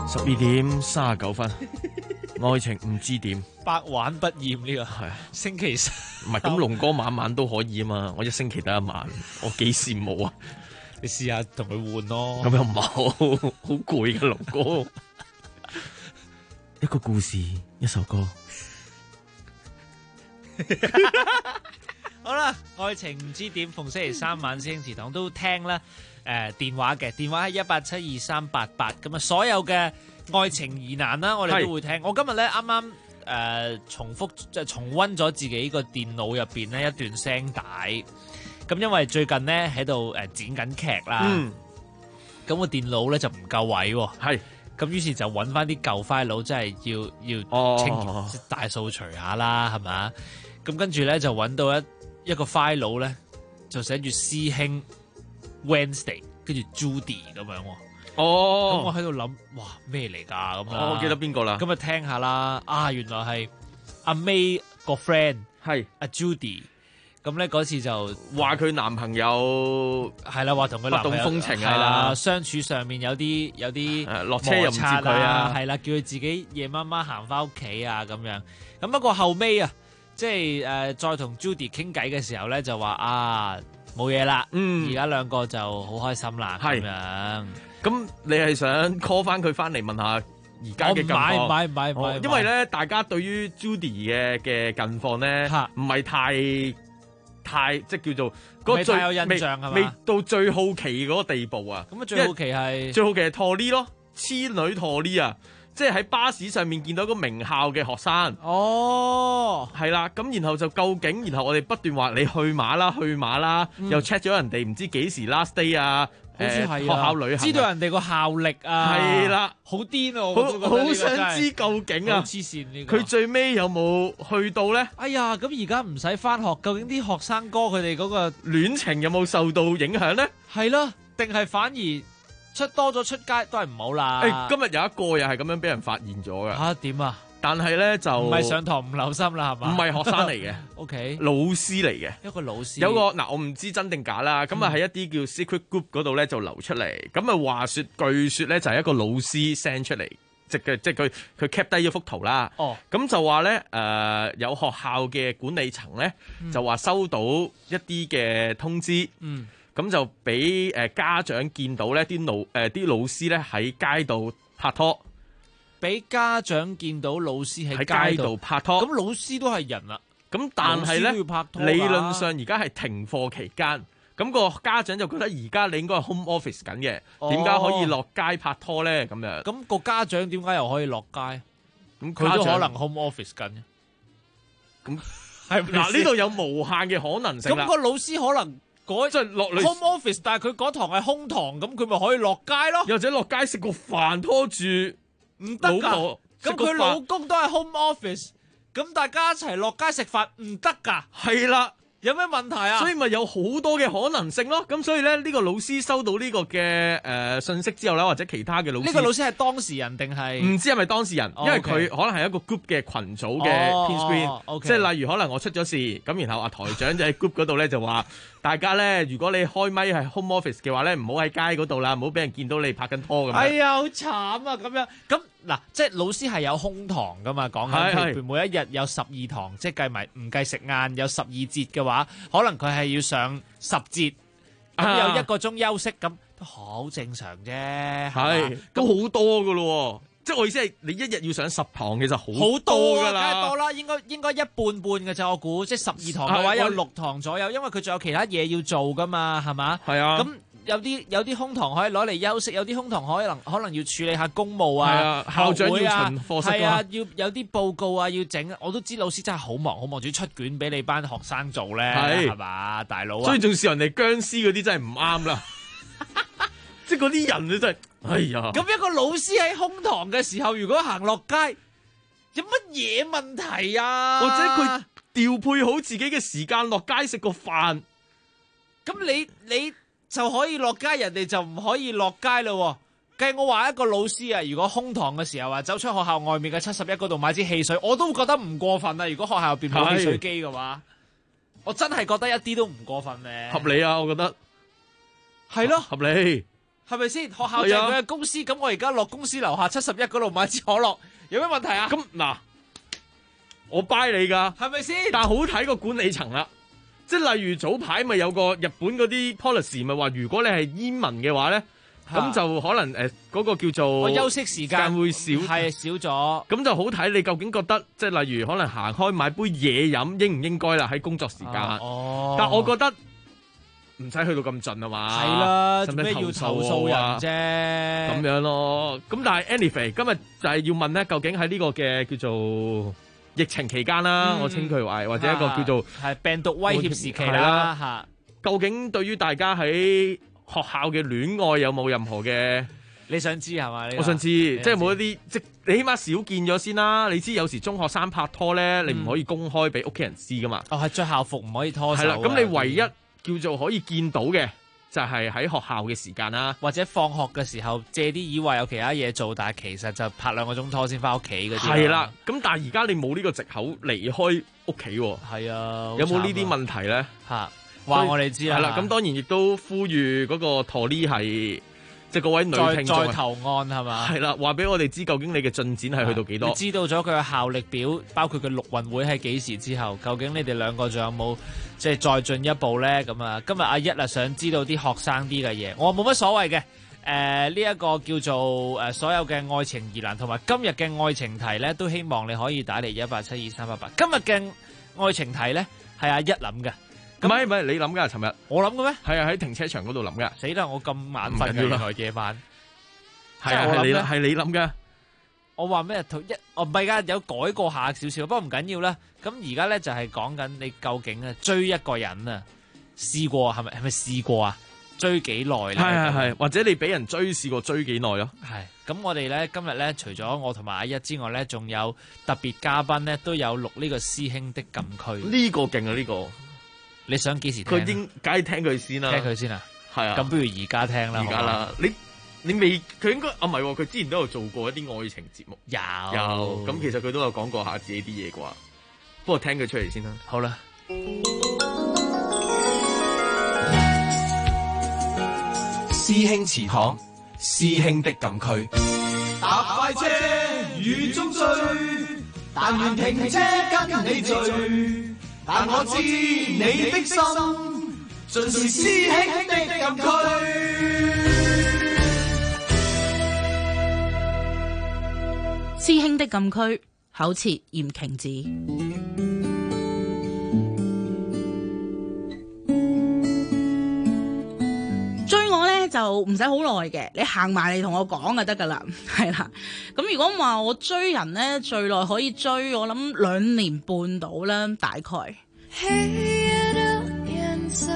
12:39，愛情唔知點， 百玩不厭呢個係星期三， 唔係咁龍哥晚晚都可以啊嘛，我一星期得一晚，我幾羨慕啊！ 你試下同佢換咯。 咁又唔好攰嘅龍哥。一個故事，一首歌。 好啦，愛情唔知點，逢星期三晚師兄祠堂都聽啦。電話嘅電話係1872388，咁啊所有嘅愛情疑難啦，我哋都會聽。我今日咧啱啱重溫咗自己個電腦入邊呢一段聲帶，咁因為最近咧喺度剪緊劇啦，咁個電腦咧就唔夠位喎， 係咁於是就揾翻啲舊 file，真係要清潔大掃除下啦，係咪？咁跟住咧就揾到一個 file 咧，就寫住師兄 Wednesday 跟住 Judy 咁樣喎。咁我喺度諗，哇咩嚟㗎咁啊？ 我記得邊個啦？ 咁啊聽下啦，原來係阿 May 個 friend 係阿 Judy。咁咧嗰次就話佢男朋友係啦，話同佢男朋友不懂風情啊， 係啦，相處上面有啲落車又唔接佢啊， 係啦，叫佢自己夜媽媽行翻屋企啊咁樣。咁不過後尾啊，即係再同 Judy 傾偈嘅時候咧，就話冇嘢啦，而家兩個就好開心啦咁樣。 咁你係想 call 翻佢翻嚟問下而家嘅近況？ 唔係， 因為咧大家對於 Judy 嘅近況咧唔係太即係叫做嗰最有印象係嘛？ 未到最好奇嗰個地步啊！ 咁啊最好奇係 Torly 咯，痴女 Torly 啊！即係喺巴士上面見到一個名校嘅學生，係啦，咁然後就究竟，然後我哋不斷話你去馬啦，又 check 咗人哋唔知幾時 last day 啊， 好似係學校旅行， 知道人哋個效力啊， 係啦， 好癲啊！ 好想知究竟啊， 黐線呢個， 佢最尾有冇去到咧？ 哎呀，咁而家唔使翻學，究竟啲學生哥佢哋嗰個戀情有冇受到影響咧？ 係咯，定係反而？多咗出街都係唔好啦。 今日有一個又係咁樣俾人發現咗嘅。 點啊？ 但係咧就唔係上堂唔留心啦，係嘛？ 唔係學生嚟嘅 ，OK， 老師嚟嘅。 一個老師有個我唔知真定假啦。咁啊喺一啲叫 secret group 嗰度咧就流出嚟。咁啊話說據說咧就係一個老師 send 出嚟，即係佢 cap 低咗幅圖啦。咁就話咧有學校嘅管理層咧就話收到一啲嘅通知。咁就俾家長見到咧，啲老師咧喺街度拍拖， 俾家長見到老師喺街度拍拖。 咁老師都係人啦， 咁但係咧理論上而家係停課期間，咁個家長就覺得而家你應該係 home office 緊嘅，點解可以落街拍拖咧？咁樣咁個家長點解又可以落街？咁佢都可能 home office 緊。 咁係嗱呢度有無限嘅可能性啦。 咁個老師可能。即係落 home office，但係佢嗰堂係空堂，咁佢咪可以落街咯？ 又或者落街食個飯拖住唔得㗎，咁佢老公都係 home office，咁大家一齊落街食飯唔得㗎？ 係啦。 有咩問題啊？ 所以咪有好多嘅可能性咯。咁所以咧，呢個老師收到呢個嘅信息之後咧，或者其他嘅老師， 呢個老師係當事人定係唔知係咪當事人？因為佢可能係一個 group 嘅群組嘅 pin screen，即係例如可能我出咗事，咁然後台長就喺 group 嗰度咧就話大家咧，如果你開咪係 home office 嘅話咧，唔好喺街嗰度啦，唔好俾人見到你拍緊拖咁樣。 哎呀，好慘啊！咁樣咁。嗱，即係老師係有空堂噶嘛？講緊譬如每一日有12堂，即係計埋唔計食晏有12節嘅話，可能佢係要上10節，咁有1個鐘休息，咁都好正常啫。 係都好多噶咯，即係我意思係你一日要上10堂，其實好多噶啦， 梗係多啦，應該一半嘅啫。我估即係12堂嘅話有6堂左右，因為佢仲有其他嘢要做噶嘛，係嘛？ 係啊。 咁有啲空堂可以攞嚟休息，有啲空堂可能要處理下公務啊， 校長要巡課室啊，要有啲報告啊要整。我都知老師真係好忙，仲要出卷俾你班學生做咧，係嘛，大佬啊！ 所以仲笑人哋僵屍嗰啲真係唔啱啦，即係嗰啲人咧真係，哎呀！ 咁一個老師喺空堂嘅時候，如果行落街，有乜嘢問題啊？ 或者佢調配好自己嘅時間落街食個飯， 咁你就可以落街，人哋就唔可以落街咯。計我話一個老師啊，如果空堂嘅時候啊，走出學校外面嘅71嗰度買支汽水，我都覺得唔過分啊。如果學校入邊冇汽水機嘅話，我真係覺得一啲都唔過分咧。 合理啊，我覺得係咯， 合理。 係咪先？學校就係佢嘅公司，咁我而家落公司樓下71嗰度買支可樂，有咩問題啊？ 咁嗱，我 buy 你㗎， 係咪先？ 但係好睇個管理層啦，即係例如早排咪有個日本嗰啲 policy 咪話，如果你係煙民嘅話咧，咁就可能嗰個叫做我休息時間會少， 係少咗。 咁就好睇你究竟覺得，即係例如可能行開買杯嘢飲，應唔應該啦？喺工作時間。但我覺得唔使去到咁盡啊嘛。係啦， 做咩要投訴人啫？ 咁樣咯。咁但係 anyway，今日就係要問咧，究竟喺呢個嘅叫做疫情期間啦，我稱佢為或者一個叫做係病毒威脅時期啦嚇。 究竟對於大家喺學校嘅戀愛有冇任何嘅？ 你想知係嘛？ 我想知，即係冇一啲，即你起碼少見咗先啦。你知有時中學生拍拖咧，你唔可以公開俾屋企人知噶嘛。 哦，係着校服唔可以拖手。 係啦，咁你唯一叫做可以見到嘅，就係喺學校嘅時間啦， 或者放學嘅時候借啲以為有其他嘢做，但係其實就拍2個鐘拖先翻屋企嗰啲。 係啦，咁但係而家你冇呢個藉口離開屋企喎。 係啊， 有冇呢啲問題咧？ 嚇，話我哋知啦。 係啦，咁當然亦都呼籲嗰個陀呢係。即係各位女聽眾再投案係嘛？ 係啦，話俾我哋知究竟你嘅進展係去到幾多？ 你知道咗佢嘅效力表，包括佢陸運會係幾時之後，究竟你哋兩個仲有冇即係再進一步咧？咁啊，今日阿一啊想知道啲學生啲嘅嘢，我冇乜所謂嘅。呢一個叫做所有嘅愛情疑難同埋今日嘅愛情題咧，都希望你可以打嚟1872388。今日嘅愛情題咧係阿一諗嘅。 唔係你諗㗎？尋日我諗嘅咩？ 係啊，喺停車場嗰度諗㗎。 死啦！我咁眼瞓嘅，原來夜晚係啊，係你諗㗎。 我話咩？唔係㗎，有改過下少少，不過唔緊要啦。咁而家咧就係講緊你究竟啊追一個人啊，試過係咪試過啊？追幾耐咧？ 係，或者你俾人追試過追幾耐咯？ 係。咁我哋咧今日咧除咗我同埋阿一之外咧，仲有特別嘉賓咧都有錄呢個師兄的禁區。 呢個勁啊！呢個。 你想幾時聽？ 佢應梗係聽佢先啦。 聽佢先啊？係啊。咁不如而家聽啦。 而家啦，你未？佢應該唔係喎。佢之前都有做過一啲愛情節目。有。咁其實佢都有講過下自己啲嘢啩。不過聽佢出嚟先啦。 好啦。 師兄祠堂，師兄的禁區。 搭快車雨中追，但願停車跟你聚。但我知你的心，盡是師兄的禁區。 師兄的禁區，口詞嚴瓊子。追我呢就唔使好耐嘅，你行埋嚟同我講就得噶啦，係啦。咁如果話我追人呢，最耐可以追我諗2年半到啦，大概。黑夜的顏色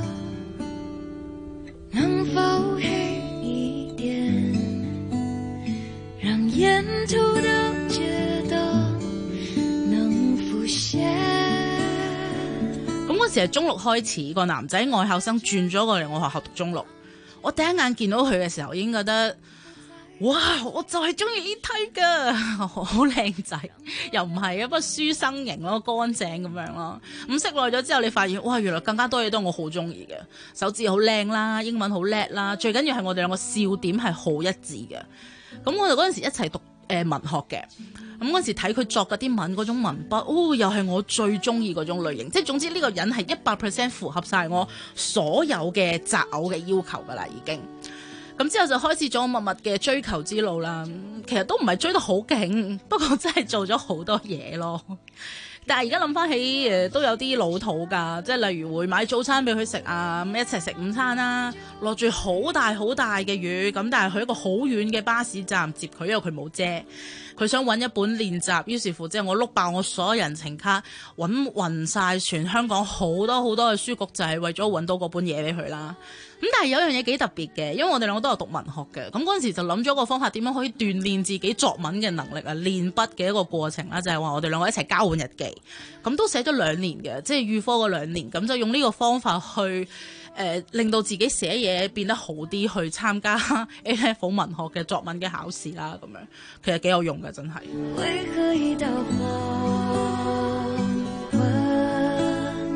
能否黑一點，讓沿途的街燈能浮現。咁嗰時係中六開始，個男仔外校生轉咗過嚟我學校讀中六。我第一眼見到佢嘅時候已經覺得，哇！我就係中意呢梯噶，好靚仔，又唔係不過書生型咯，乾淨咁樣咯。咁識耐咗之後，你發現哇，原來更加多嘢都我好中意嘅，手指好靚啦，英文好叻啦，最緊要係我哋兩個笑點係好一致嘅。咁我哋嗰陣時一齊讀文學嘅，咁嗰陣時睇佢作嗰啲文嗰種文筆，又係我最中意嗰種類型。即係總之呢個人係100% 符合晒我所有嘅擇偶嘅要求噶啦，已經。咁之後就開始咗默默嘅追求之路啦。其實都唔係追得好勁，不過真係做咗好多嘢咯。但係而家諗翻起都有啲老土㗎，即係例如會買早餐俾佢食啊，一齊食午餐啦，落住好大好大嘅雨，咁但係去一個好遠嘅巴士站接佢，因為佢冇遮，佢想揾一本練習，於是乎即係我碌爆我所有人情卡，揾暈晒全香港好多好多嘅書局，就係為咗揾到嗰本嘢俾佢啦。咁但係有樣嘢幾特別嘅，因為我哋兩個都有讀文學嘅，咁嗰陣時就諗咗個方法，點樣可以鍛鍊自己作文嘅能力啊，練筆嘅一個過程啦，就係話我哋兩個一齊交換日記，咁都寫咗2年嘅，即係預科嗰2年，咁就用呢個方法去令到自己寫嘢變得好啲，去參加 A-Level 文學嘅作文嘅考試啦，咁樣其實幾有用嘅，真係。為何一道黃昏，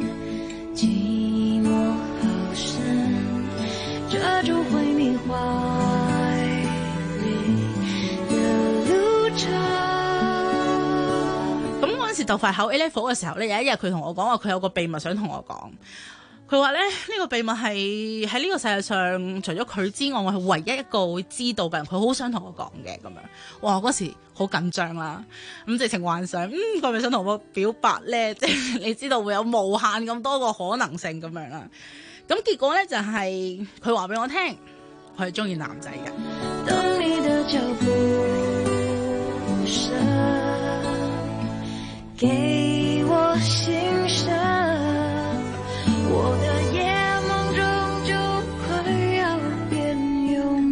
寂寞好深，遮住灰迷花就快考 A level 嘅時候咧，有一日佢同我講話，佢有個秘密想同我講。佢話咧呢個秘密係喺呢個世界上，除咗佢之外，我係唯一一個會知道嘅人。佢好想同我講嘅咁樣。哇！嗰時好緊張啦，咁直情幻想，佢咪想同我表白咧？即係你知道會有無限咁多個可能性咁樣啦。咁結果咧就係佢話俾我聽，佢係中意男仔嘅。 當你的腳步聲給我欣賞，我的夜夢中就快要變永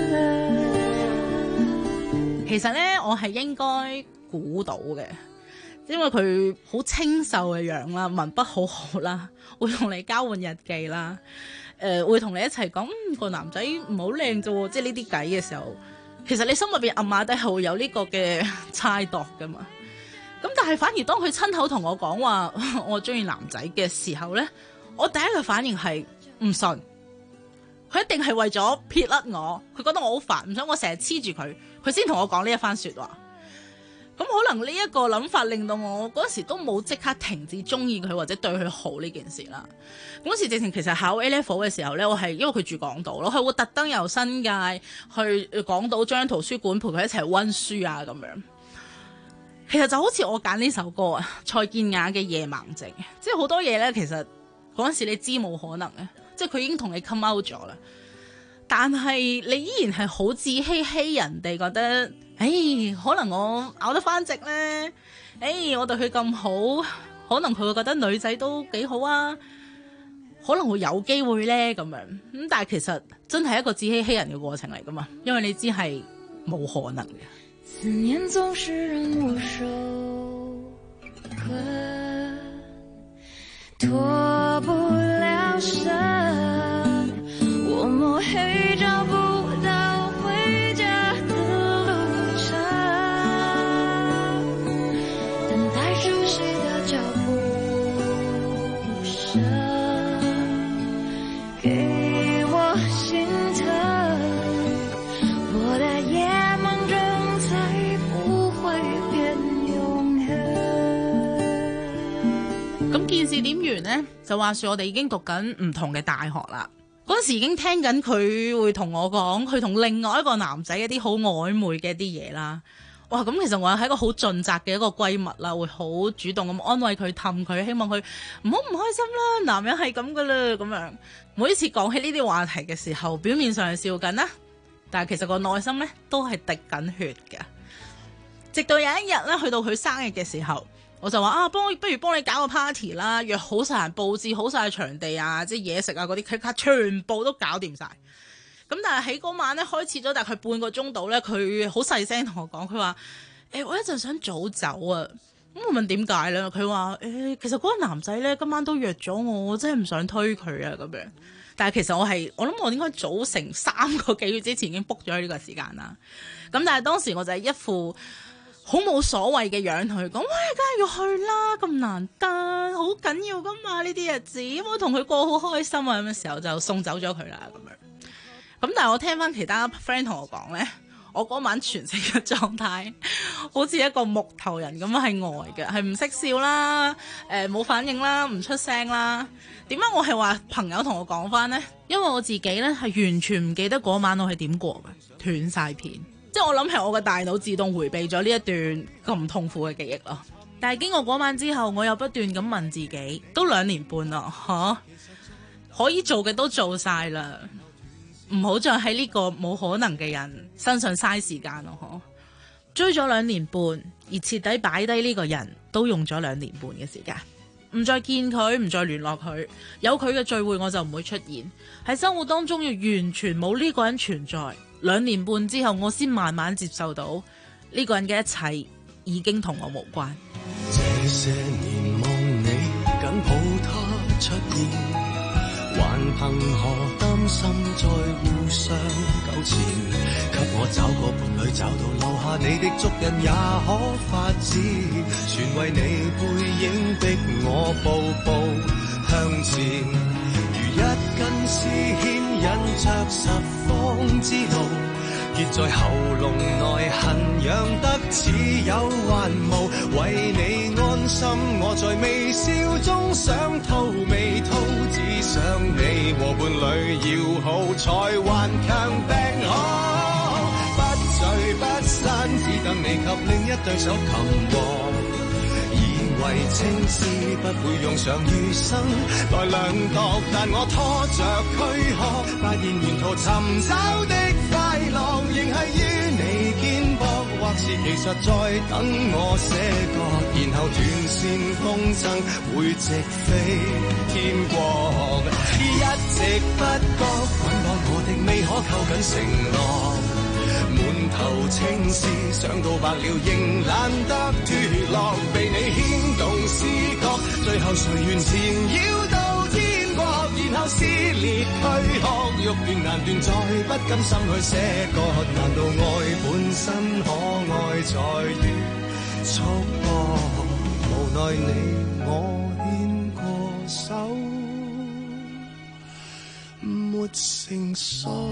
恆。 其實咧，我係應該估到嘅，因為佢好清秀嘅樣啦，文筆好好啦，會同你交換日記啦，會同你一齊講個男仔唔好靚啫，即係呢啲偈嘅時候，其實你心入邊暗啞底係會有呢個嘅猜度噶嘛。咁但係反而當佢親口同我講話我中意男仔嘅時候咧，我第一個反應係唔信，佢一定係為咗撇甩我，佢覺得我好煩，唔想我成日黐住佢，佢先同我講呢一番說話。咁可能呢一個諗法令到我嗰時都冇即刻停止中意佢或者對佢好呢件事啦。嗰時直情其實考 A level 嘅時候咧，我係因為佢住港島咯，佢會特登由新界去港島中央圖書館陪佢一齊溫書啊咁樣。其實就好似我揀呢首歌啊，蔡健雅嘅《夜盲症》，即係好多嘢咧，其實嗰陣時你知冇可能嘅，即係佢已經同你 come out 咗啦。但係你依然係好自欺欺人哋覺得，可能我咬得翻直咧，我對佢咁好，可能佢會覺得女仔都幾好啊，可能會有機會咧咁樣。咁但係其實真係一個自欺欺人嘅過程嚟噶嘛，因為你知係冇可能嘅。 思念總是讓我受困，脫不了身，我摸黑找不到回家的路程，等待熟悉的腳步聲給我心疼，我的夜夢中才不會變永恆。 咁件事點完呢？就話說我哋已經讀緊唔同嘅大學啦。嗰時已經聽緊佢會同我講，佢同另外一個男仔一啲好曖昧嘅一啲嘢啦。哇！咁其實我係一個好盡責嘅一個閨蜜啦，會好主動咁安慰佢、氹佢，希望佢唔好唔開心啦。男人係咁噶啦，咁樣每一次講起呢啲話題嘅時候，表面上係笑緊啦，但係其實個內心咧都係滴緊血嘅。直到有一日咧，去到佢生日嘅時候，我就話不如幫你搞個 party 啦，約好晒人，佈置好晒場地啊，即係嘢食啊嗰啲，佢全部都搞掂晒。咁但係喺嗰晚咧開始咗大概半個鐘度咧，佢好細聲同我講，佢話我一陣想早走啊。咁我問點解咧？佢話其實嗰個男仔咧今晚都約咗我真係唔想推佢啊咁樣。但係其實我諗我應該早成3個幾月之前已經 book 咗呢個時間啦。咁但係當時我就係一副好冇所謂嘅樣同佢講，喂，梗係要去啦，咁難得，好緊要噶嘛呢啲日子，我同佢過好開心啊，咁嘅時候就送走咗佢啦咁樣。咁但係我聽翻其他 friend 同我講咧，我嗰晚全程嘅狀態好似一個木頭人咁樣，係呆嘅，係唔識笑啦，冇反應啦，唔出聲啦。點解我係話朋友同我講翻呢？因為我自己咧係完全唔記得嗰晚我係點過嘅，斷晒片。即係我諗係我嘅大腦自動迴避咗呢一段咁痛苦嘅記憶咯。但係經過嗰晚之後，我又不斷咁問自己，都2年半啦，可以做嘅都做晒啦，唔好再喺呢個冇可能嘅人身上嘥時間咯。追咗2年半，而徹底擺低呢個人都用咗2年半嘅時間，唔再見佢，唔再聯絡佢，有佢嘅聚會我就唔會出現，喺生活當中要完全冇呢個人存在。2年半之後，我先慢慢接受到呢個人嘅一切已經同我無關。 這些年望你緊抱他出現，還憑何擔心再互相糾纏？給我找個伴侶，找到留下你的足印也可發展，全為你背影逼我步步向前。如一根絲牽引着十方之路，結在喉嚨內痕，癢得似有還無，為你安關心，我在微笑中想吐未吐，只想你和伴侶要好，才還強病好。不聚不散，只等你及另一對手擒獲。以為情事不會用上餘生來量度，但我拖着軀殼，發現沿途尋找的快樂，仍係於你肩膊，或是其實在等我寫歌，然後斷線風箏會直飛天國，一直不覺捆綁我的未可扣緊承諾。滿頭青絲，想到白了仍懶得脫落，被你牽動思覺，最後誰願纏繞到天國，然後撕裂軀殼，欲斷難斷，再不甘心去寫歌，難道愛本身可愛在於束縛？無奈你我牽過手，沒成熟。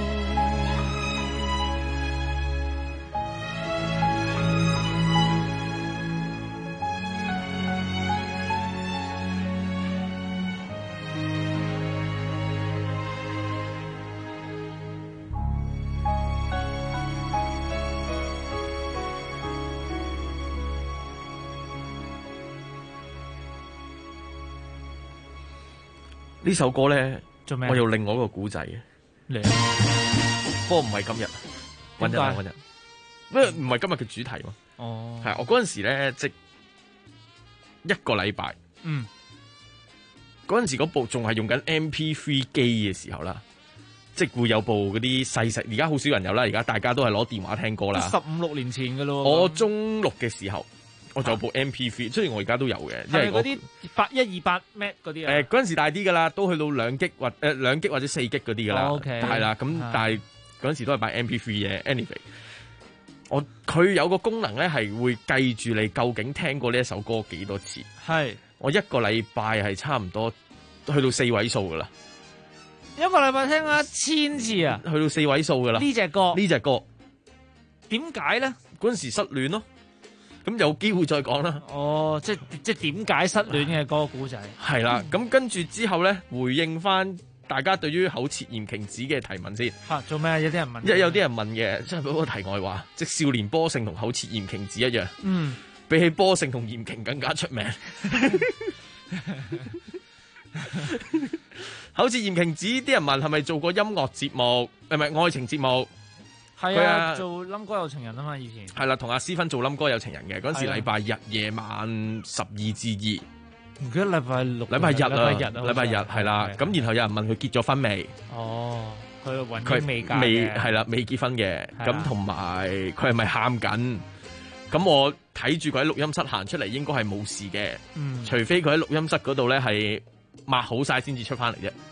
呢首歌咧，我有另外一個古仔嘅，不過唔係今日，揾日，因為唔係今日嘅主題嘛。哦，係我嗰陣時咧，即一個禮拜，嗰陣時嗰部仲係用緊 MP3 機嘅時候啦，即會有部嗰啲細，而家好少人有啦，而家大家都係攞電話聽歌啦。 15-16年前嘅咯。 我中6嘅時候。我仲有部 MP3，雖然我而家都有嘅，因為嗰啲128 M 嗰啲啊。 嗰陣時大啲㗎啦，都去到2 G 或2 G 或者4 G 嗰啲㗎啦。係啦，咁但係嗰陣時都係擺 MP3 嘅。Anyway，佢有個功能咧係會計住你究竟聽過呢一首歌幾多次。係，我一個禮拜係差唔多去到4位數㗎啦。 一個禮拜聽咗1000次啊？ 去到4位數㗎啦。呢隻歌點解咧？ 嗰陣時失戀咯。咁有機會再講啦。 哦，即係點解失戀嘅嗰個故仔？ 係啦，咁跟住之後咧，回應翻大家對於口切鹽瓊子嘅提問先。 做咩？有啲人問。 有啲人問嘅，即係嗰個題外話，即係少年波聖同口切鹽瓊子一樣。比起波聖同鹽瓊更加出名。口切鹽瓊子啲人問係咪做過音樂節目？係咪愛情節目？ 係啊，做冧哥有情人啊嘛，以前係啦，同阿思芬做冧哥有情人嘅嗰陣時，禮拜日夜晚12至2， 唔記得禮拜6、 禮拜日係啦。咁然後有人問佢結咗婚未？ 哦，佢未係啦，未結婚嘅。咁同埋佢係咪喊緊？咁我睇住佢喺錄音室行出嚟，應該係冇事嘅。除非佢喺錄音室嗰度咧係抹好晒先至出翻嚟啫。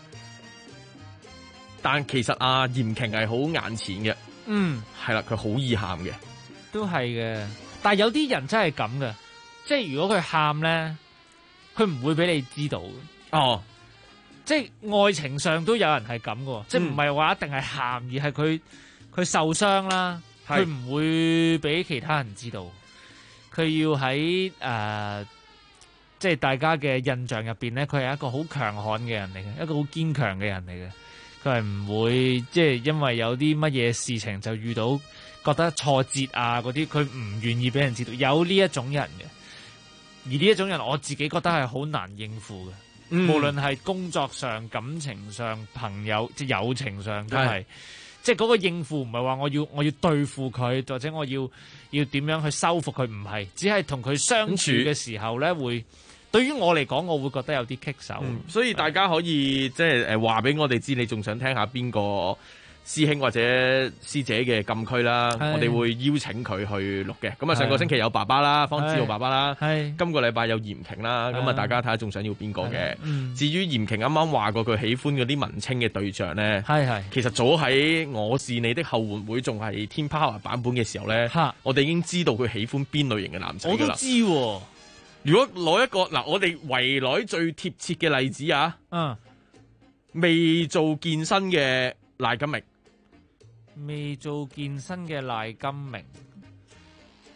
但其實阿嚴瓊係好眼淺嘅。係啦，佢好易喊嘅， 都係嘅。但係有啲人真係咁嘅，即係如果佢喊咧，佢唔會俾你知道。哦，即係愛情上都有人係咁嘅，即係唔係話一定係喊，而係佢受傷啦，佢唔會俾其他人知道。佢要喺即係大家嘅印象入邊咧，佢係一個好強悍嘅人嚟嘅，一個好堅強嘅人嚟嘅。佢係唔會即係因為有啲乜嘢事情就遇到覺得挫折啊嗰啲，佢唔願意俾人知道。有呢一種人嘅，而呢一種人我自己覺得係好難應付嘅。無論係工作上、感情上、朋友即係友情上都係，即係嗰個應付唔係話我要對付佢，或者我要點樣去修復佢，唔係，只係同佢相處嘅時候咧會。對於我嚟講，我會覺得有啲棘手， 所以大家可以即係話俾我哋知，你仲想聽下邊個師兄或者師姐嘅禁區啦？我哋會邀請佢去錄嘅。咁啊，上個星期有爸爸啦，方子浩爸爸啦，今個禮拜有嚴瓊啦。咁啊，大家睇下仲想要邊個嘅？至於嚴瓊啱啱話過佢喜歡嗰啲文青嘅對象咧，其實早喺我是你的後援會仲係天 Power 版本嘅時候咧，我哋已經知道佢喜歡邊類型嘅男仔㗎啦。 我都知喎。 如果攞一個嗱，我哋圍內最貼切嘅例子啊，未做健身嘅賴金明， 未做健身嘅賴金明，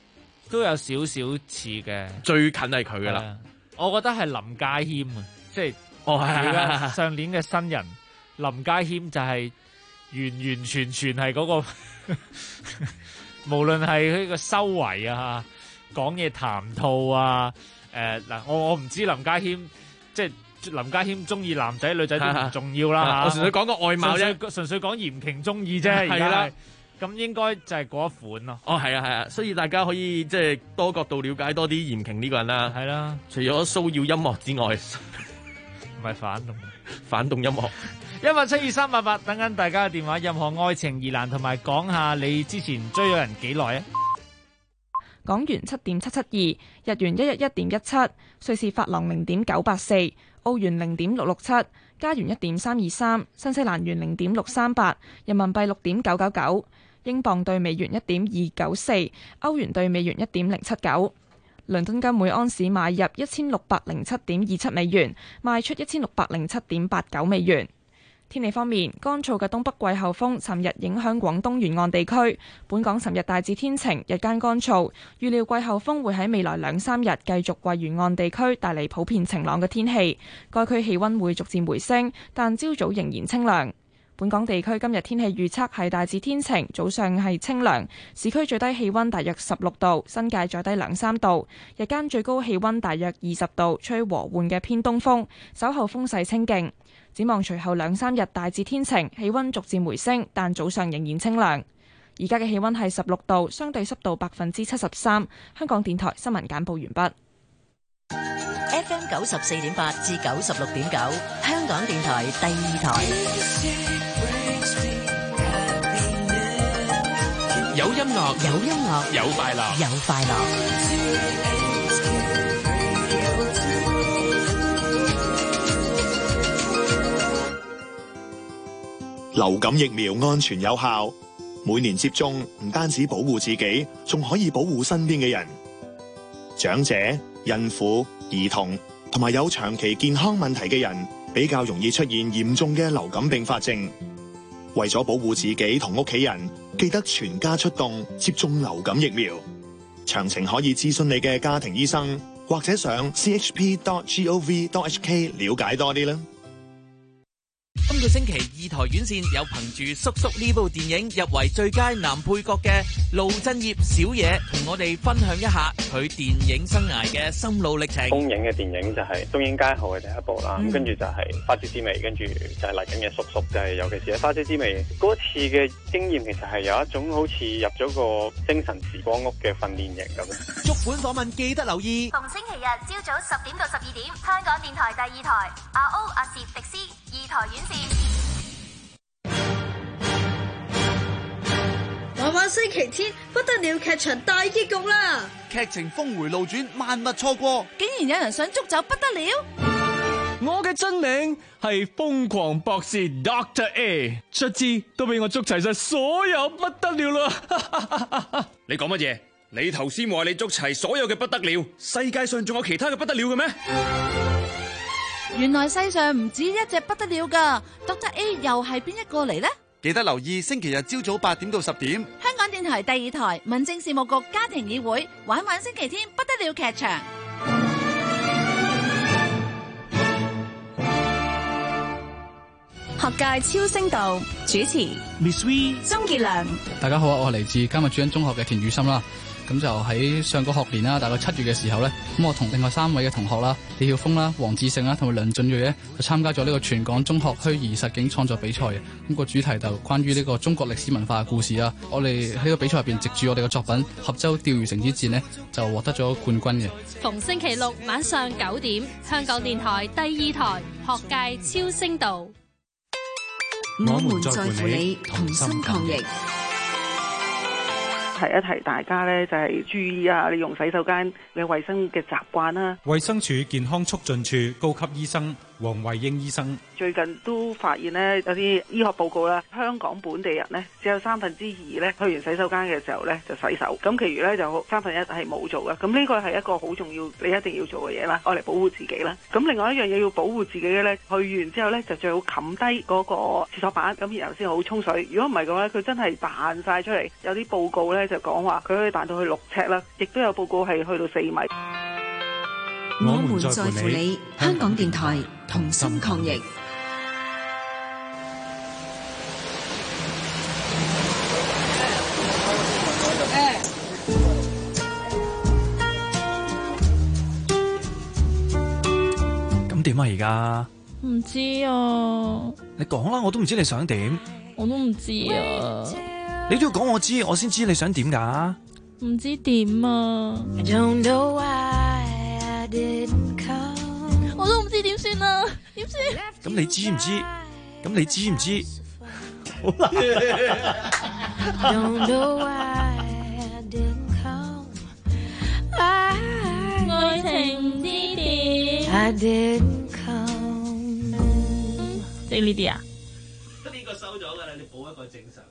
都有少少似嘅， 最近係佢噶啦。 我覺得係林家謙啊，即係而家上年嘅新人林家謙就係完全係嗰個，無論係佢個修為啊、講嘢談吐啊，嗱，我唔知林家謙即係。林家謙中意男仔女仔都唔重要啦嚇， 我純粹講個外貌啫， 純粹講嚴瓊中意啫，係啦，咁應該就係嗰一款咯。 哦，係啊，所以大家可以即係多角度了解多啲嚴瓊呢個人啦。 係啦， 除咗騷擾音樂之外， 唔係反動音樂。 172-388等緊大家嘅電話，任何愛情疑難同埋講下你之前追咗人幾耐啊？ 港元7.772，日元111.17，瑞士法郎0.984，澳元0.667，加元1.323，新西蘭元0.638，人民幣6.999，英鎊對美元1.294，歐元對美元1.079。倫敦金每安士買入1607.27美元，賣出1607.89美元。天氣方面，乾燥嘅東北季候風尋日影響廣東沿岸地區，本港尋日大致天晴，日間乾燥，預料季候風會喺未來2-3日繼續為沿岸地區帶嚟普遍晴朗嘅天氣，該區氣溫會逐漸回升，但朝早仍然清涼。本港地區今日天氣預測係大致天晴，早上係清涼，市區最低氣溫大約16度，新界再低2-3度，日間最高氣溫大約20度，吹和緩嘅偏東風，稍後風勢清勁。展望隨後2-3日大致天晴，氣溫逐漸回升，但早上仍然清涼。而家嘅氣溫係16度，相對濕度73%。香港電台新聞簡報完畢。 FM 94.8至96.9，香港電台第2台。 有音樂， 有音樂， 有快樂， 有快樂。 流感疫苗安全有效，每年接種唔單止保護自己，仲可以保護身邊嘅人。長者、孕婦、兒童同埋有長期健康問題嘅人，比較容易出現嚴重嘅流感併發症。為咗保護自己同屋企人，記得全家出動接種流感疫苗。詳情可以諮詢你嘅家庭醫生，或者上 chp.gov.hk 了解多啲啦。 今個星期2台院線有憑住《叔叔》呢部電影入圍最佳男配角嘅盧振業小野，同我哋分享一下佢電影生涯嘅心路歷程。 公映嘅電影就係《東映街後》嘅第一部啦，咁跟住就係《花椒之味》，跟住就係嚟緊嘅《叔叔》，就係尤其是喺《花椒之味》嗰次嘅經驗，其實係有一種好似入咗個精神時光屋嘅訓練營咁樣。 足本訪問記得留意， 逢星期日朝早10點到12點，香港電台第2台，阿歐、阿哲、迪斯2台院線。 晚晚星期天不得了，劇場大結局啦！ 劇情峰回路轉，萬勿錯過。 竟然有人想捉走不得了！ 我嘅真名係瘋狂博士 Dr. A， 卒之都俾我捉齊晒所有不得了啦！ 你講乜嘢？你頭先話你捉齊所有嘅不得了，世界上仲有其他嘅不得了嘅咩？ 原來世上唔止一隻不得了㗎 ，Dr. A 又係邊一個嚟呢？ 記得留意星期日朝早8點到10點， 香港電台第2台民政事務局家庭議會玩玩星期天不得了劇場。 學界超聲道主持 Miss V、 鍾傑良。 大家好啊，我係嚟自監獄主恩中學嘅田宇森啦。咁就喺上個學年啦，大概7月嘅時候咧，咁我同另外3位嘅同學啦，李曉峰啦、黃志勝啦同埋梁俊睿咧，就參加咗呢個全港中學虛擬實境創作比賽嘅。咁個主題就關於呢個中國歷史文化嘅故事啦。我哋喺個比賽入邊，藉住我哋嘅作品《合州釣魚城之戰》呢，就獲得咗冠軍嘅。 逢星期六晚上9點，香港電台第2台學界超聲道。 我們在乎你，同心抗疫。 提一提大家咧，就係注意啊，你用洗手間嘅衛生嘅習慣啦。 衛生署健康促進處高級醫生黃慧英醫生。 最近都發現呢，有啲醫學報告啦，香港本地人呢，只有2/3呢去完洗手間嘅時候呢就洗手，咁其餘呢就1/3係冇做嘅。咁呢個係一個好重要，你一定要做嘅嘢啦，愛嚟保護自己啦。咁另外一樣嘢要保護自己嘅呢，去完之後呢就最好冚低嗰個廁所板，咁然後先好沖水。如果唔係嘅話，佢真係彈晒出嚟。有啲報告呢就講話佢可以彈到去6尺啦，亦都有報告係去到4米。 我們在乎你，香港電台同心抗疫。 咁點啊？而家唔知啊， 你講啦，我都唔知你想點。 我都唔知啊， 你都要講我知，我先知你想點㗎。 唔知點啊，我都唔知點算啊，點算？ 咁你知唔知？咁你知唔知？好啦。 愛情唔知點，即係呢啲啊？ 呢個收咗㗎啦，你補一個正常。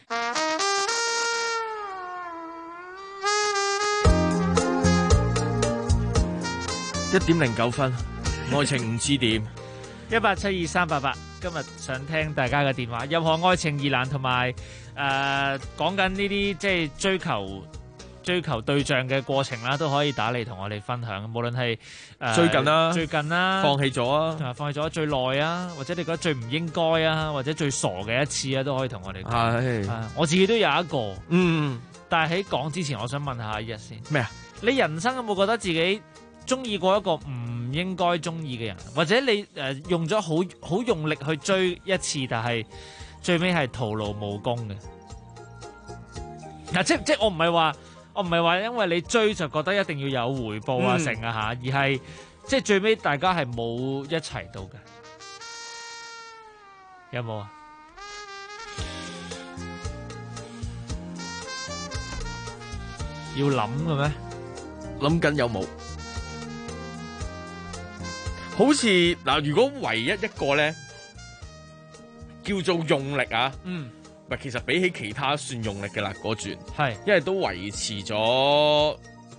1:09，愛情唔知點。 1872388，今日想聽大家嘅電話，任何愛情疑難同埋講緊呢啲即係追求對象嘅過程啦，都可以打嚟同我哋分享。無論係最近啦， 放棄咗啊， 放棄咗最耐啊，或者你覺得最唔應該啊，或者最傻嘅一次啊，都可以同我哋講。我自己都有一個，但係喺講之前，我想問下阿一先。 咩啊？ 你人生有冇覺得自己中意過一個唔應該中意嘅人，或者你用咗好用力去追一次，但係最尾係徒勞無功嘅？嗱，即我唔係話因為你追就覺得一定要有回報啊成啊吓，而係即係最尾大家係冇一齊到嘅，有冇啊？要諗嘅咩？ 諗緊有冇？好似嗱，如果唯一一個咧叫做用力啊，唔係，其實比起其他算用力嘅啦，嗰轉係， 因為都維持咗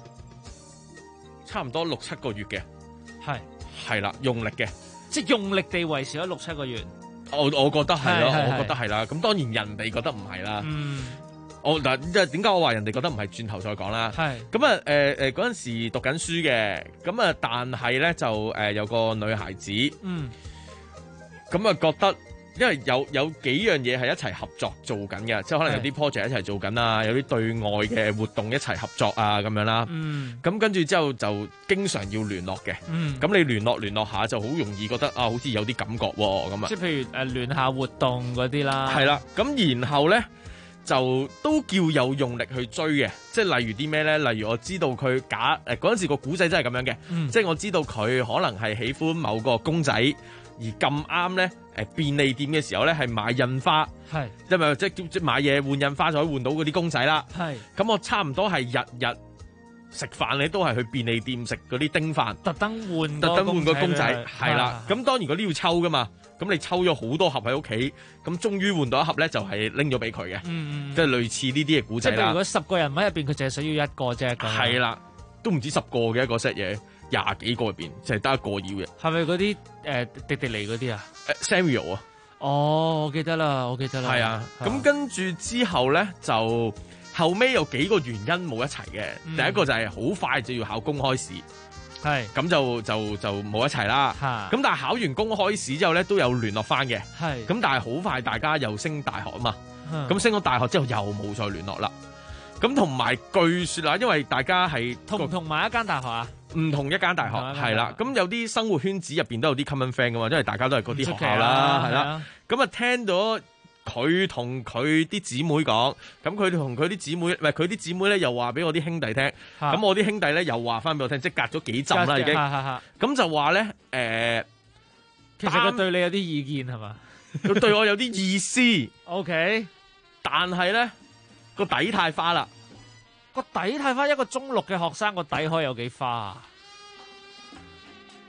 差唔多6-7個月嘅，係啦，用力嘅， 即係用力地維持咗6-7個月。 我覺得係咯，我覺得係啦。咁當然人哋覺得唔係啦。嗱，即係點解我話人哋覺得唔係？轉頭再講啦。咁啊，嗰陣時讀緊書嘅，咁啊，但係咧就有個女孩子，咁啊覺得。因為有幾樣嘢係一齊合作做緊嘅，即係可能有啲 project 一齊做緊啊，有啲對外嘅活動一齊合作啊咁樣啦。咁跟住之後就經常要聯絡嘅。咁你聯絡下就好容易覺得啊，好似有啲感覺喎咁啊。 即係譬如聯下活動嗰啲啦。 係啦，咁然後咧就都叫有用力去追嘅，即係例如啲咩咧？例如我知道佢嗰陣時個古仔真係咁樣嘅，即係我知道佢可能係喜歡某個公仔。而咁啱咧，便利店嘅時候咧係買印花，因為即買嘢換印花就可以換到嗰啲公仔啦。咁我差唔多係日日食飯咧都係去便利店食嗰啲叮飯， 特登換個公仔，係啦。咁當然嗰啲要抽噶嘛，咁你抽咗好多盒喺屋企，咁終於換到一盒咧就係拎咗俾佢嘅，即係類似呢啲嘅古仔啦。 即係如果10個人喺入邊，佢淨係需要一個啫。 係啦，都唔止10個嘅一個 set 嘢。20幾個入邊，就係得一個要嘅。係咪嗰啲迪迪尼嗰啲啊 ？Sanrio 啊？ 哦，我記得啦。 係啊，咁跟住之後咧，就後尾有幾個原因冇一齊嘅。第一個就係好快就要考公開試，咁就冇一齊啦。咁但係考完公開試之後咧，都有聯絡翻嘅。咁但係好快大家又升大學啊嘛。咁升咗大學之後又冇再聯絡啦。咁同埋據說啦，因為大家係同埋一間大學啊。 唔同一間大學係啦，咁有啲生活圈子入邊都有啲 common friend 噶嘛，因為大家都係嗰啲學校啦，係啦。咁啊聽到佢同佢啲姊妹講，咁佢同佢啲姊妹，唔係佢啲姊妹咧，又話俾我啲兄弟聽，咁我啲兄弟咧又話翻俾我聽，即係隔咗幾陣啦已經。咁就話咧， 其實佢對你有啲意見係嘛？ 佢對我有啲意思。 OK， 但係咧個底太花啦。 個底太花，一個中六嘅學生個底可以有幾花啊？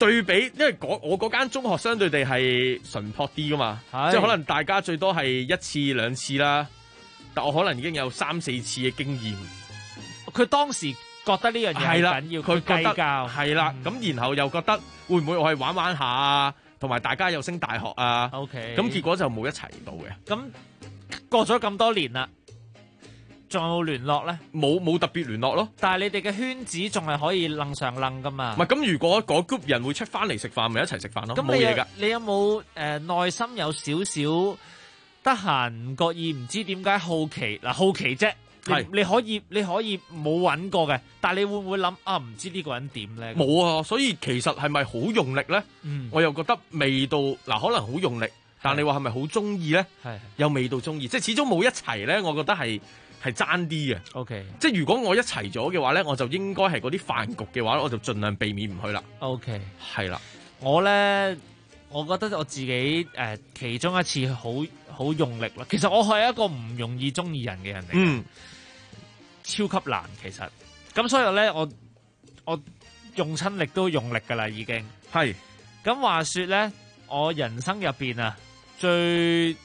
對比，因為我嗰間中學相對地係純樸啲噶嘛，即係可能大家最多係一次兩次啦，但我可能已經有3-4次嘅經驗。 佢當時覺得呢樣嘢係緊要，佢計較係啦，咁然後又覺得會唔會我係玩玩下啊，同埋大家又升大學啊 ，OK， 咁結果就冇一齊到嘅。 咁過咗咁多年啦。仲有冇聯絡咧？ 冇特別聯絡咯。 但係你哋嘅圈子仲係可以楞上楞噶嘛？ 唔係咁，如果嗰 group 人會出翻嚟食飯，咪一齊食飯咯。冇嘢㗎。 你有冇內心有少少得閒唔覺意唔知點解好奇嗱？好奇啫。你可以冇揾過嘅，但係你會唔會諗啊？唔知呢個人點咧？ 冇啊，所以其實係咪好用力咧？我又覺得未到嗱，可能好用力，但你話係咪好中意咧？又未到中意，即係始終冇一齊咧。我覺得係爭啲嘅。OK， 即係如果我一齊咗嘅話咧，我就應該係嗰啲飯局嘅話，我就盡量避免唔去啦。OK， 係啦。我覺得我自己其中一次好用力啦。其實我係一個唔容易中意人嘅人嚟嘅。超級難其實，咁所以咧我用親力都用力噶啦，已經係。咁話說咧，我人生入邊啊，最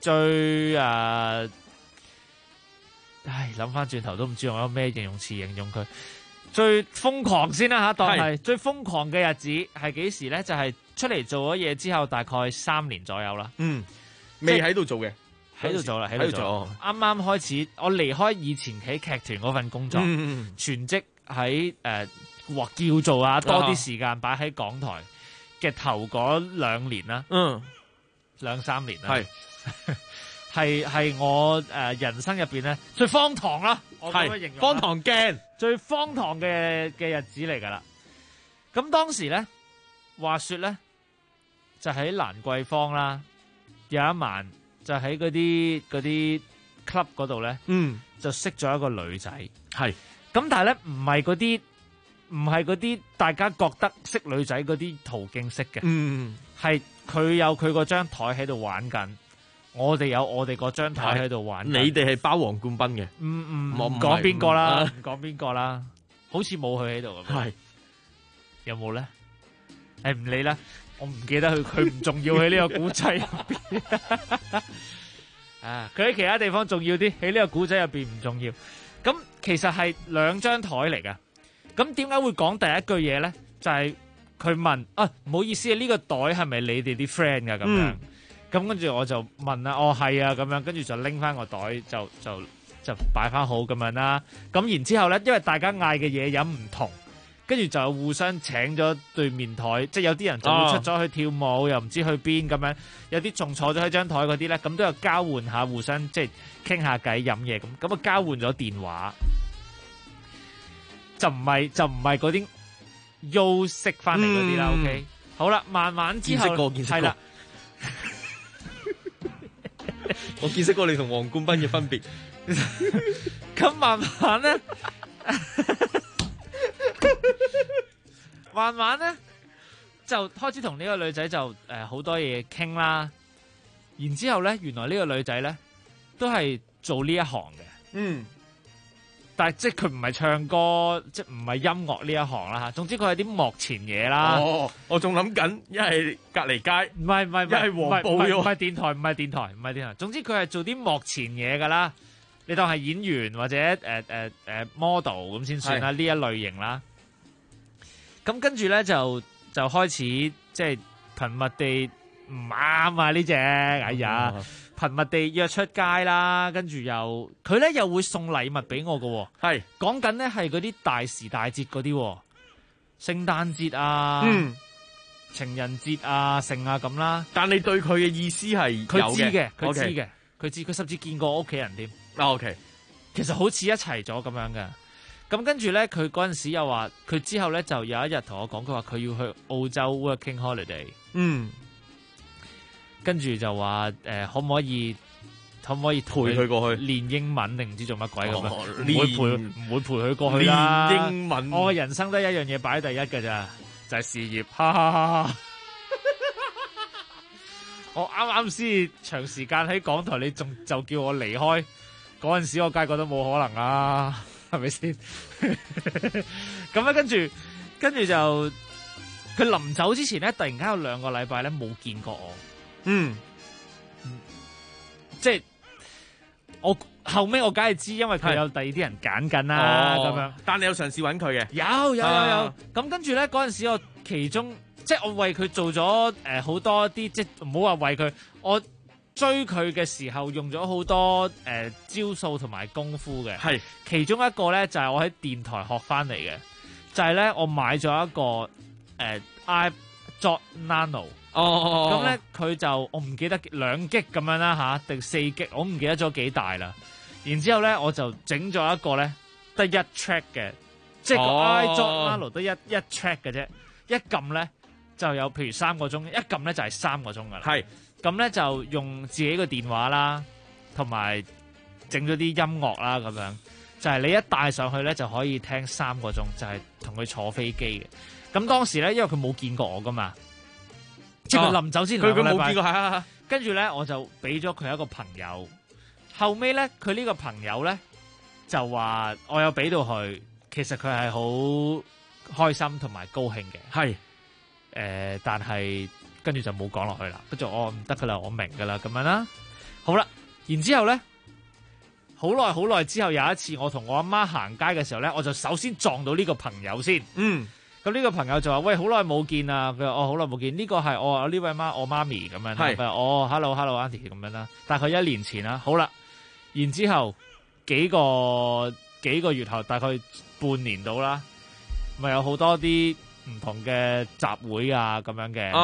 諗翻轉頭都唔知用有咩形容詞形容佢。最瘋狂先啦吓，當係最瘋狂嘅日子係幾時咧？就係出嚟做咗嘢之後，大概3年左右啦。 未喺度做嘅。 喺度做啦，喺度做。啱啱開始，我離開以前喺劇團嗰份工作，全職喺叫做多啲時間擺喺港台嘅頭嗰2年啦，2-3年啦，係我人生入邊咧最荒唐啦，我咁樣形容， 荒唐鏡最荒唐嘅日子嚟噶啦。咁當時咧，話說咧就喺蘭桂坊啦，有一晚。就喺嗰啲 club 嗰度咧，就識咗一個女仔，咁但係咧唔係嗰啲大家覺得識女仔嗰啲途徑識嘅，係佢有佢嗰張台喺度玩緊，我哋有我哋嗰張台喺度玩緊。 你哋係包皇冠賓嘅， 唔講邊個啦，唔講邊個啦，好似冇佢喺度咁。有冇咧？唔理啦。我唔記得佢唔重要喺呢個古仔入邊，佢喺其他地方重要啲，喺呢個古仔入邊唔重要。咁其實係2張台嚟噶。咁點解會講第一句嘢咧？就係佢問唔好意思啊，呢個袋係咪你哋啲 friend 噶？咁樣咁跟住我就問啦，係啊，咁樣跟住就拎翻個袋就擺翻好咁樣啦。咁然之後咧，因為大家嗌嘅嘢飲唔同。跟住就互相請咗對面台，即係有啲人就會出咗去跳舞，又唔知去邊咁樣，有啲仲坐咗喺張台嗰啲咧，咁都有交換下，互相即係傾下偈飲嘢咁啊，交換咗電話，就唔係嗰啲 U 識翻嚟嗰啲啦。OK， 好啦，慢慢之後見識過， 係啦， 我見識過你同黃冠斌嘅分別。 咁慢慢咧。慢慢咧就開始同呢個女仔就好多嘢傾啦，然之後咧原來呢個女仔咧都係做呢一行嘅，但係即係佢唔係唱歌，即係唔係音樂呢一行啦吓。總之佢係啲幕前嘢啦。 我仲諗緊一係隔籬街， 唔係一係黃埔， 唔係電台，唔係電台。總之佢係做啲幕前嘢噶啦。你當係演員或者model 咁先算啦，呢一類型啦。咁跟住咧就開始即係頻密地唔啱啊呢隻，哎呀，頻密地約出街啦，跟住佢咧又會送禮物俾我㗎，係講緊咧係嗰啲大時大節嗰啲，聖誕節啊，情人節啊，剩啊咁啦。 但你對佢嘅意思係佢知嘅，佢甚至見過我屋企人添。 OK， 其實好似一齊咗咁樣嘅。咁跟住咧，佢嗰陣時又話，佢之後咧就有一日同我講，佢話佢要去澳洲 working holiday。跟住就話可唔可以陪佢過去練英文定唔知做乜鬼咁樣？唔會陪佢過去啦。 練英文， 我嘅人生得一樣嘢擺喺第一㗎咋，就係事業。哈哈哈哈！我啱先長時間喺港台，你就叫我離開嗰陣時，我梗係覺得冇可能啦。係咪先？咁咧，跟住就佢臨走之前咧，突然間有2個禮拜咧冇見過我。即係我後尾我梗係知，因為佢有第二啲人揀緊啦咁樣。 但你有嘗試揾佢嘅？ 有。咁跟住咧嗰陣時，我其中即係我為佢做咗好多啲，即係唔好話為佢，我追佢嘅時候用咗好多招數同埋功夫嘅。係其中一個咧就係我喺電台學翻嚟嘅，就係咧我買咗一個iPod Nano。咁咧佢就我唔記得2 G 咁樣啦嚇，定4 G，我唔記得咗幾大啦。然之後咧我就整咗一個咧得1 track 嘅，即係個 iPod Nano 得一 track 嘅啫。一撳咧就有譬如3個鐘，一撳咧就係3個鐘噶啦。係咁咧就用自己個電話啦，同埋整咗啲音樂啦咁樣，就係你一帶上去咧就可以聽3個鐘，就係同佢坐飛機嘅。咁當時咧因為佢冇見過我噶嘛。即係佢臨走之前2個禮拜，佢冇見過係。跟住咧，我就俾咗佢一個朋友。後尾咧，佢呢個朋友咧就話我有俾到佢，其實佢係好開心同埋高興嘅。係但係跟住就冇講落去啦。跟住我唔得噶啦，我明噶啦，咁樣啦。好啦，然之後咧，好耐之後有一次，我同我阿媽行街嘅時候咧，我就首先撞到呢個朋友先。咁呢個朋友就話：喂，好耐冇見啊！佢話：好耐冇見。呢個係我呢位我媽咪咁樣。係。佢話：hello auntie 咁樣啦。大概1年前啦。好啦，然之後幾個月後，大概半年到啦，咪有好多啲唔同嘅集會啊咁樣嘅。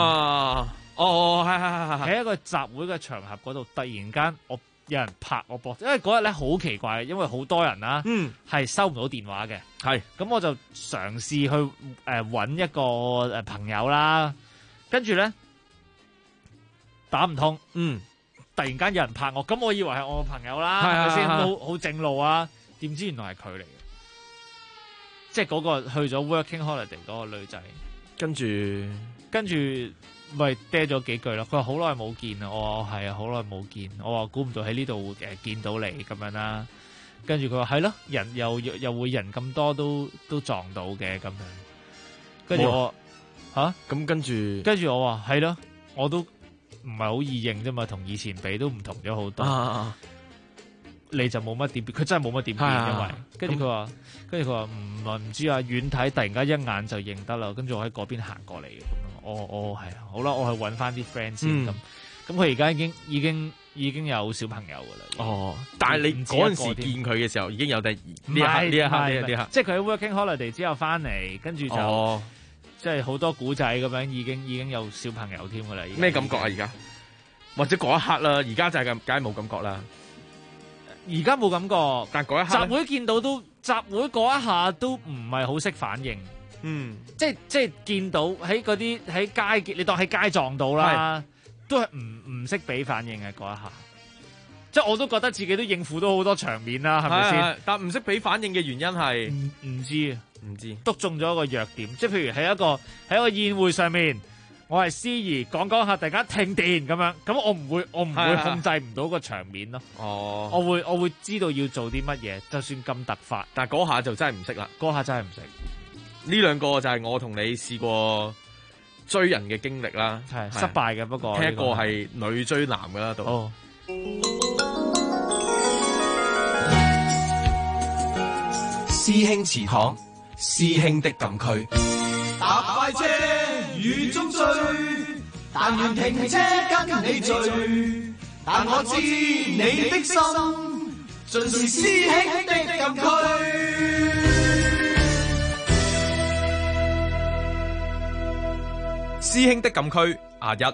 係。喺一個集會嘅場合嗰度，突然間有人拍我膊，因為嗰日咧好奇怪，因為好多人啦，係收唔到電話嘅。係，咁我就嘗試去揾一個朋友啦，跟住咧打唔通，突然間有人拍我，咁我以為係我朋友啦，係咪先？好正路啊，點知原來係佢嚟嘅，即係嗰個去咗 working holiday 嗰個女仔，跟住咪嗲咗幾句咯。佢話好耐冇見啊，我話係啊，好耐冇見。我話估唔到喺呢度見到你咁樣啦。跟住佢話係咯，人又會人咁多都撞到嘅咁樣。跟住我咁跟住我話係咯，我都唔係好易認啫嘛，同以前比都唔同咗好多。你就冇乜點變，佢真係冇乜點變，因為跟住佢話唔知啊，遠睇突然間一眼就認得啦。跟住我喺嗰邊行過嚟嘅。係啊，好啦，我去揾翻啲 friend 先咁。咁佢而家已經有小朋友噶啦。但係你嗰陣時見佢嘅時候已經有呢一刻，即係佢喺 working holiday 之後翻嚟，跟住就即係好多古仔咁樣，已經有小朋友添噶啦。咩感覺啊？而家或者嗰一刻啦，而家就係梗係冇感覺啦。而家冇感覺，但嗰一刻集會見到集會嗰一下都唔係好識反應。即係見到喺嗰啲喺街，你當喺街撞到啦，都係唔識俾反應嘅嗰一下。即係我都覺得自己都應付到好多場面啦，係咪先？但唔識俾反應嘅原因係唔知篤中咗一個弱點。即係譬如喺一個宴會上面，我係司儀講下，突然間停電咁樣，咁我唔會控制唔到個場面咯。我會知道要做啲乜嘢，就算咁突發，但係嗰下就真係唔識啦。嗰下真係唔識。呢兩個就係我同你試過追人嘅經歷啦，係失敗嘅。不過聽一個係女追男㗎啦，都。 師兄祠堂，師兄的禁區。搭快車雨中追，但願停車跟你聚。但我知你的心，盡是師兄的禁區。 師兄的禁區1。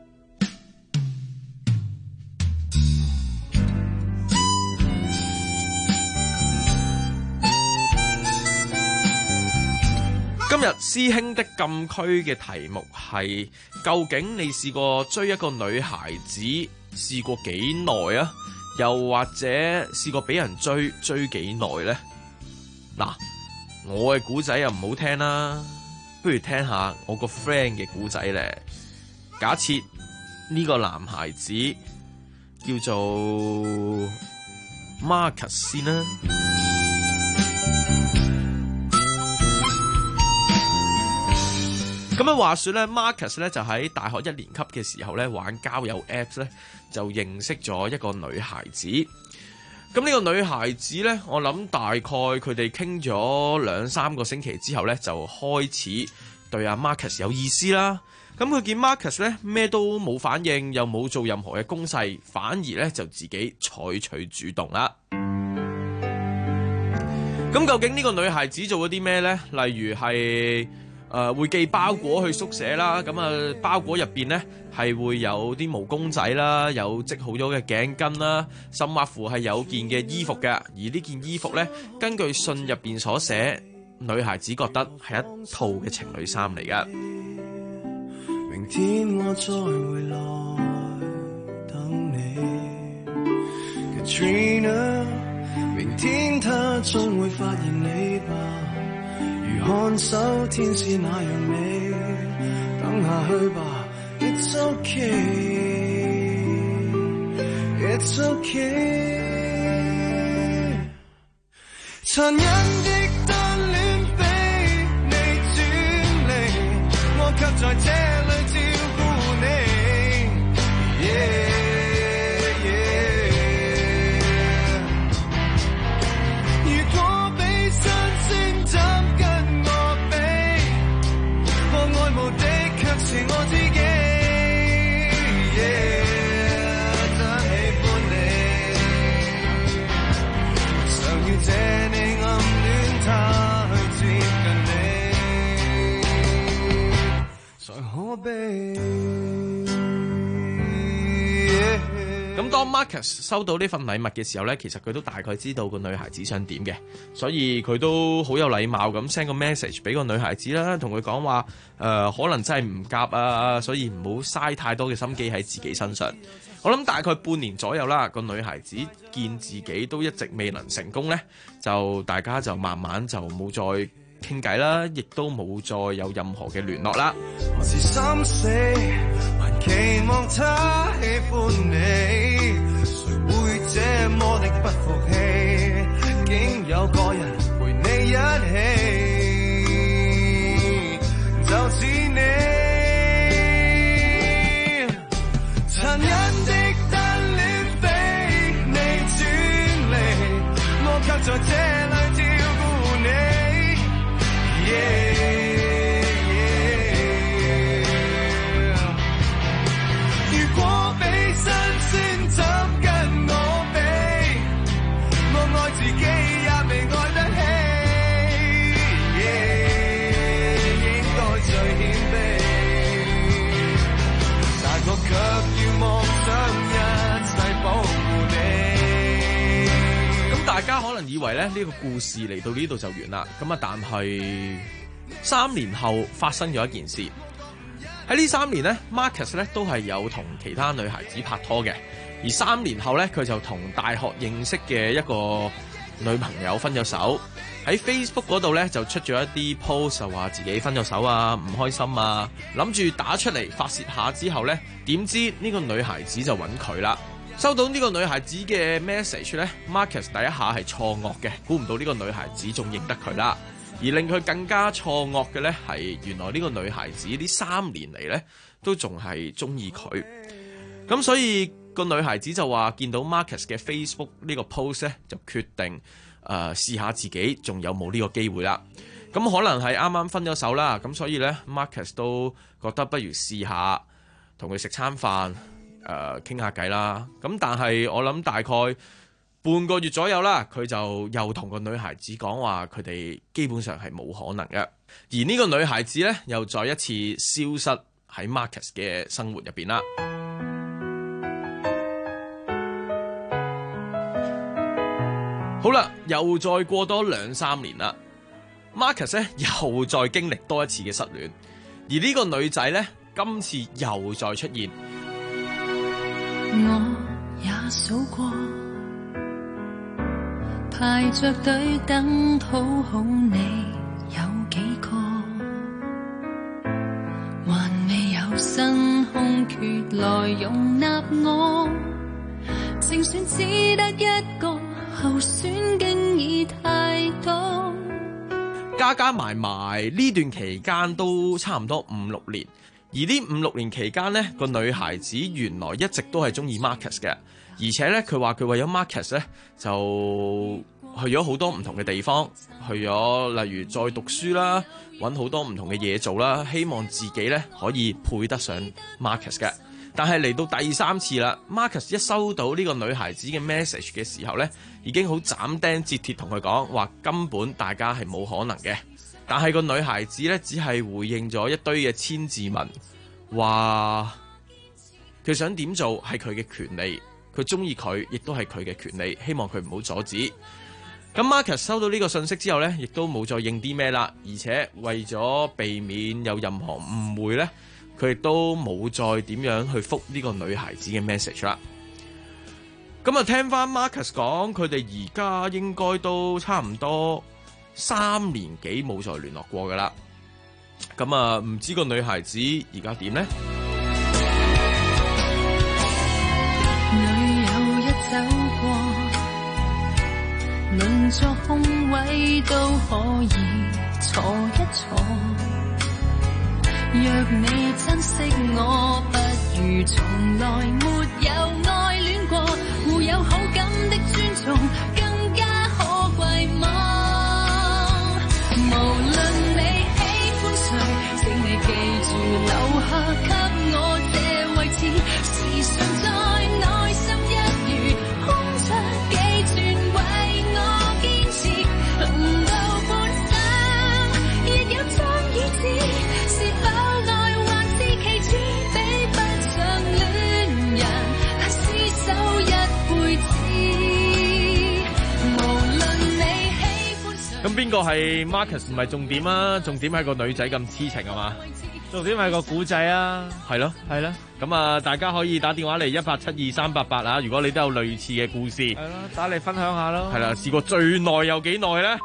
今日師兄的禁區嘅題目係：究竟你試過追一個女孩子試過幾耐啊？又或者試過俾人追幾耐呢？嗱，我嘅古仔又唔好聽啦。不如聽下我個 friend 嘅故仔咧。假設呢個男孩子叫做 Marcus 先啦。 咁樣話說咧 ，Marcus 咧就喺大學1年級嘅時候咧玩交友 Apps 咧，就認識咗一個女孩子。咁呢個女孩子咧，我諗大概佢哋傾咗2-3個星期之後咧，就開始對阿 Marcus 有意思啦。咁佢見 Marcus 咧咩都冇反應，又冇做任何嘅攻勢，反而咧就自己採取主動啦。咁究竟呢個女孩子做咗啲咩呢？例如係會寄包裹去宿舍啦，咁啊包裹入邊呢係會有啲毛公仔啦，有織好咗嘅頸巾啦，甚或乎係有件嘅衣服嘅。而呢件衣服呢，根據信入邊所寫，女孩子覺得係一套嘅情侶衫嚟㗎。 明天我再回來等你 Katrina， 明天他終會發現你吧，如看守天使那樣美，等下去吧 It's okay It's okay， 殘忍的單戀被你轉離，我卻在這裡照顧你 yeah, yeah。 如果比新鮮斬跟我比，我愛慕的卻是我自己 yeah， 真喜歡你，常要借你暗戀他去接近你，才可悲。 咁當 Marcus 收到呢份禮物嘅時候呢，其實佢都大概知道個女孩子想點嘅，所以佢都好有禮貌咁 send 個 message 俾個女孩子啦，同佢講話可能真係唔夾啊，所以唔好嘥太多嘅心機喺自己身上。我諗大概半年左右啦，個女孩子見自己都一直未能成功呢，就大家就慢慢就冇再傾偈啦，亦都冇再有任何嘅聯絡啦。 我是心死，還期望他喜歡你，誰會這麼的不服氣？竟有個人陪你一起，就似你殘忍的單戀被你轉離，我卻在這裡照顧你。Yeah, yeah. 如果比新鮮怎跟我比，我愛自己也未愛得起 yeah, 應該最謙卑，但我卻要妄想一世保護你。 咁大家可能以為咧呢個故事嚟到呢度就完啦，咁啊但係3年後發生咗一件事。喺呢3年呢 Marcus 咧都係有同其他女孩子拍拖嘅，而3年後咧佢就同大學認識嘅一個女朋友分咗手。喺 Facebook 嗰度咧就出咗一啲 post 就話自己分咗手啊，唔開心啊，諗住打出嚟發泄下之後咧，點知呢個女孩子就揾佢啦。收到呢個女孩子嘅 message 咧 Marcus 第一下係錯愕嘅，估唔到呢個女孩子仲認得佢啦。而令佢更加錯愕嘅咧係原來呢個女孩子呢3年嚟咧都仲係中意佢。咁所以個女孩子就話見到 Marcus 嘅 Facebook 呢個 post 咧，就決定試下自己仲有冇呢個機會啦。咁可能係啱啱分咗手啦，咁所以咧 Marcus 都覺得不如試下同佢食餐飯傾下偈啦。咁但係我諗大概半個月左右啦，佢就又同個女孩子講話佢哋基本上係冇可能嘅。而呢個女孩子咧又再一次消失喺 Marcus 嘅生活入邊啦。好啦，又再過多2-3年啦 Marcus 咧又再經歷多一次嘅失戀，而呢個女仔咧今次又再出現。 我也數過排着隊等討好你有幾個，還未有新空缺來容納我，正選只得一個候選經已太多。 加埋呢段期間都差唔多5-6年，而呢5-6年期間呢，個女孩子原來一直都係中意 Marcus 嘅，而且呢，佢話佢為咗 Marcus 呢，就去咗好多唔同嘅地方，去咗例如再讀書啦，揾好多唔同嘅嘢做啦，希望自己呢可以配得上 Marcus 嘅。但係嚟到第3次啦 ，Marcus 一收到呢個女孩子嘅 message 嘅時候呢，已經好斬釘截鐵同佢講話，根本大家係冇可能嘅。但係個女孩子呢，只係回應咗一堆嘅千字文，話佢想點做係佢嘅權利，佢中意佢亦都係佢嘅權利，希望佢唔好阻止。咁 Marcus 收到呢個信息之後呢，亦都冇再應啲咩啦，而且為咗避免有任何誤會呢，佢亦都冇再點樣去覆呢個女孩子嘅 message 啦。咁啊，聽翻 Marcus 講，佢哋而家應該都差唔多3年幾冇再聯絡過噶啦。咁啊，唔知個女孩子而家點呢？ 女友一走過，鄰座空位都可以坐一坐。若你珍惜我，不如從來沒有愛戀過。互有好感的尊重，更加可貴嗎？無論你喜歡誰，請你記住留下給我這位置，時常在內心一如空出幾寸為我堅持。臨到半生，亦有爭議之，是否愛還是其次，比不上戀人，但廝守一輩子。無論你喜歡誰。 咁邊個係 Marcus 唔係重點啊？重點係個女仔咁痴情啊嘛？ 重點係個古仔啊， 係咯，係咯。咁啊，大家可以打電話嚟1872388啊！如果你都有類似嘅故事，係咯，打嚟分享下咯。 係啦，試過最耐有幾耐咧？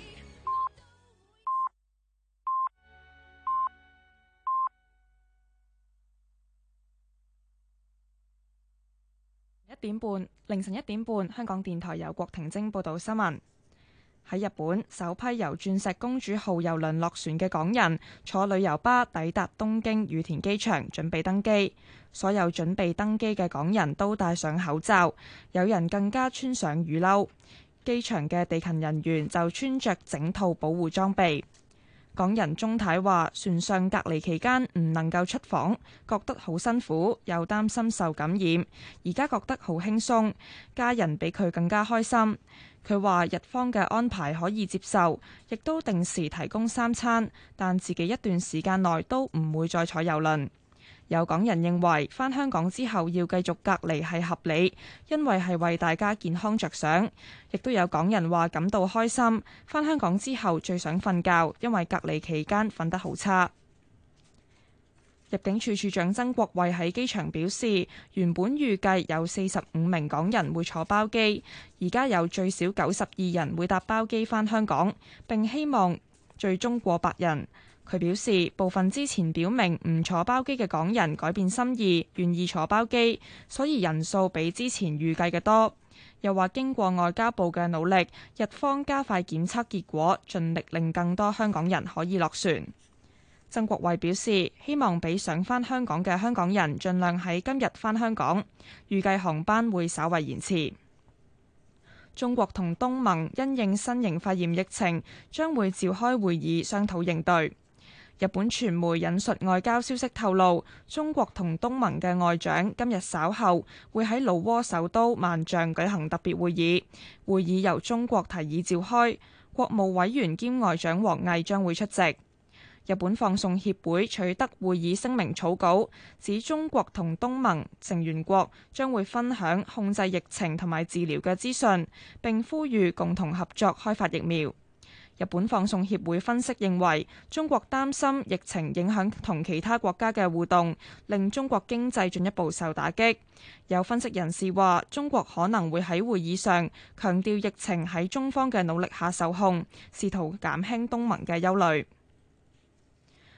凌晨1點半，香港電台由郭婷晶報道新聞。喺日本，首批由鑽石公主號郵輪落船嘅港人坐旅遊巴抵達東京羽田機場，準備登機。所有準備登機嘅港人都戴上口罩，有人更加穿上雨褸。機場嘅地勤人員就穿着整套保護裝備。港人鐘太話，船上隔離期間唔能夠出房，覺得好辛苦，又擔心受感染，而家覺得好輕鬆，家人比佢更加開心。佢話日方嘅安排可以接受，亦都定時提供3餐，但自己一段時間內都唔會再坐郵輪。有港人認為返香港之後要繼續隔離係合理，因為係為大家健康着想。亦都有港人話感到開心，返香港之後最想瞓覺，因為隔離期間瞓得好差。入境處處長曾國衛喺機場表示，原本預計有45名港人會坐包機，而家有最少92人會搭包機返香港，並希望最終過100人。佢表示，部分之前表明唔坐包機嘅港人改變心意，願意坐包機，所以人數比之前預計嘅多。又話經過外交部嘅努力，日方加快檢測結果，盡力令更多香港人可以落船。曾國衛表示，希望俾想返香港嘅香港人盡量喺今日返香港，預計航班會稍為延遲。中國同東盟因應新型肺炎疫情，將會召開會議商討應對。日本傳媒引述外交消息透露，中國同東盟嘅外長今日稍後會喺老撾首都萬象舉行特別會議，會議由中國提議召開，國務委員兼外長王毅將會出席。日本放送協會取得會議聲明草稿，指中國同東盟成員國將會分享控制疫情同埋治療嘅資訊，並呼籲共同合作開發疫苗。日本放送協會分析認為，中國擔心疫情影響同其他國家嘅互動，令中國經濟進一步受打擊。有分析人士話，中國可能會喺會議上強調疫情喺中方嘅努力下受控，試圖減輕東盟嘅憂慮。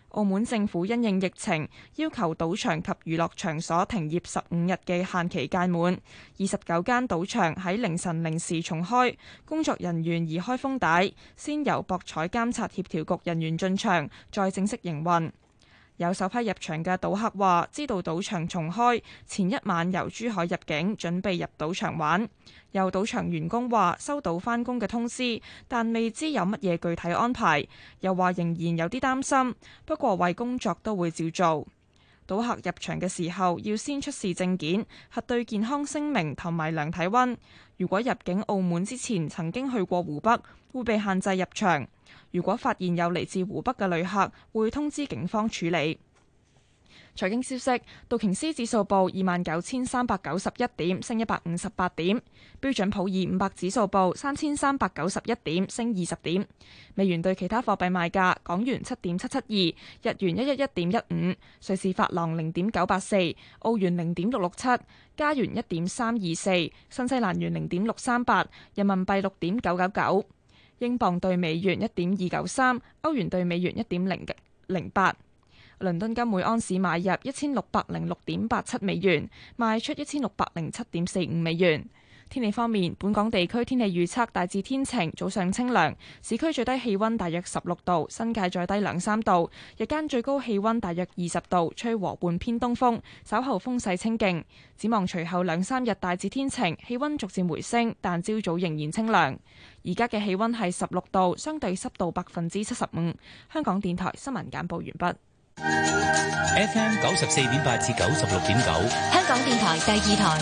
澳門政府因應疫情，要求賭場及娛樂場所停業15日嘅限期屆滿，29間賭場喺凌晨0時重開，工作人員移開封帶，先由博彩監察協調局人員進場，再正式營運。有首批入場嘅賭客話，知道賭場重開，前一晚由珠海入境，準備入賭場玩。有賭場員工話收到返工嘅通知，但未知有乜嘢具體安排，又話仍然有啲擔心，不過為工作都會照做。賭客入場嘅時候要先出示證件、核對健康聲明同埋量體溫。如果入境澳門之前曾經去過湖北，會被限制入場。如果發現有嚟自湖北嘅旅客，會通知警方處理。財經消息，道瓊斯指數報29,391點，升158點；標準普爾500指數報3,391點，升20點。美元對其他貨幣賣價：港元7.772，日元111.15，瑞士法郎0.984，澳元0.667，加元1.324，新西蘭元0.638，人民幣6.999，英鎊對美元1.293，歐元對美元1.008。倫敦金每安士買入1606.87美元，賣出1607.45美元。天氣方面，本港地區天氣預測大致天晴，早上清涼，市區最低氣溫大約16度，新界再低2-3度，日間最高氣溫大約20度，吹和緩偏東風，稍後風勢清勁。展望隨後2-3日大致天晴，氣溫逐漸回升，但朝早仍然清涼。而家嘅氣溫係16度，相對濕度75%。香港電台新聞簡報完畢。 FM 94.8至96.9， 香港電台第2台。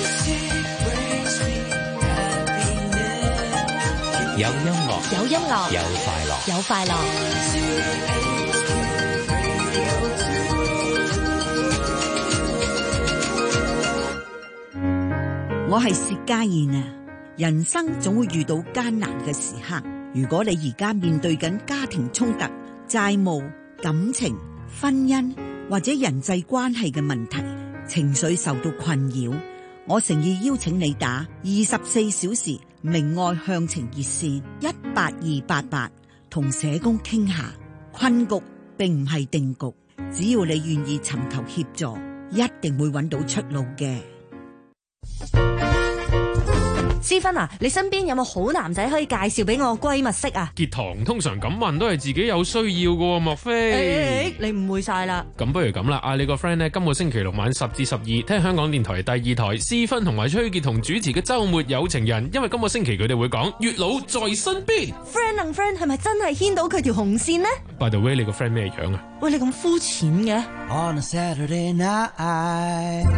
有音樂， 有音樂， 有快樂， 有快樂。 我係薛家燕啊！人生總會遇到艱難嘅時刻，如果你而家面對緊家庭衝突、債務、感情、婚姻或者人際關係嘅問題，情緒受到困擾，我誠意邀請你打24小時明愛向晴熱線18288，同社工傾下。困局並唔係定局，只要你願意尋求協助，一定會揾到出路嘅。 思芬啊，你身邊有冇好男仔可以介紹俾我閨蜜識啊？ 結堂通常咁問都係自己有需要嘅喎，莫非？ 你誤會晒啦。 咁不如咁啦，嗌你個 friend 呢，今個星期六晚10至12聽香港電台第2台思芬同埋崔潔彤主持嘅週末有情人，因為今個星期佢哋會講月老在身邊。 friend friend 係咪真係牽到佢條紅線呢？ By the way， 你個 friend 咩樣啊？ 喂，你咁膚淺嘅。 On a Saturday night，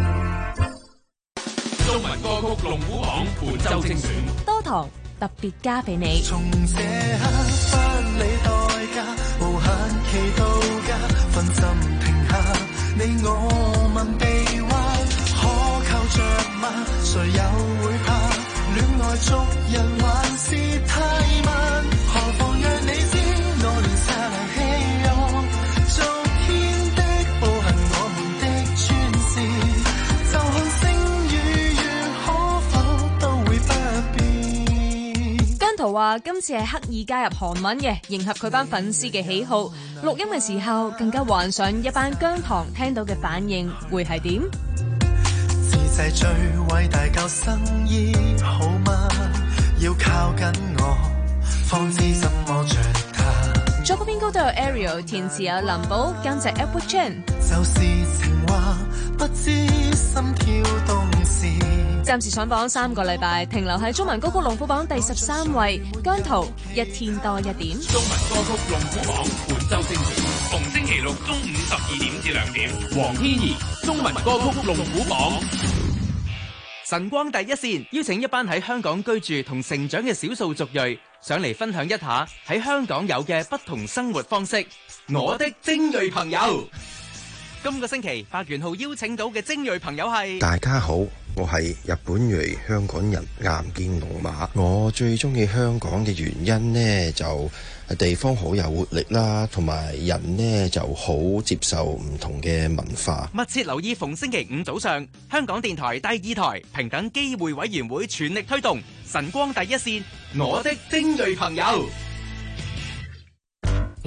中文歌曲龍虎榜本周精選， 多堂特別加俾你。 從這刻分離代價，無限期到家，分心停下，你我問臂彎，可靠着嗎？誰又會怕？戀愛捉人還是太慢，何妨讓你知我連剎那希望，昨天的步行我們的專事，就看星與月可否都會不變。 姜濤話今次係刻意加入韓文嘅，迎合佢班粉絲嘅喜好。錄音嘅時候更加幻想一班姜糖聽到嘅反應會係點？ 自製最偉大救生衣好嗎？要靠緊我，方知怎麼着它。 作曲編曲都有 Ariel， 填詞有林寶，監製 Edward Chan。 就是情話，不知心跳動時。 暫時上榜3個禮拜，停留喺中文歌曲龍虎榜第13位。姜濤一天多一點。 中文歌曲龍虎榜本周精選，逢星期六中午12點至2點。黃天怡，中文歌曲龍虎榜。 晨光第一線邀請一班喺香港居住同成長嘅少數族裔上嚟分享一下喺香港有嘅不同生活方式。我的精鋭朋友，今個星期白元浩邀請到嘅精鋭朋友係。 大家好，我係日本裔香港人岩見龍馬。我最中意香港嘅原因呢，就地方好有活力啦，同埋人呢就好接受唔同嘅文化。 密切留意逢星期五早上，香港電台第2台平等機會委員會全力推動晨光第一線，我的精鋭朋友。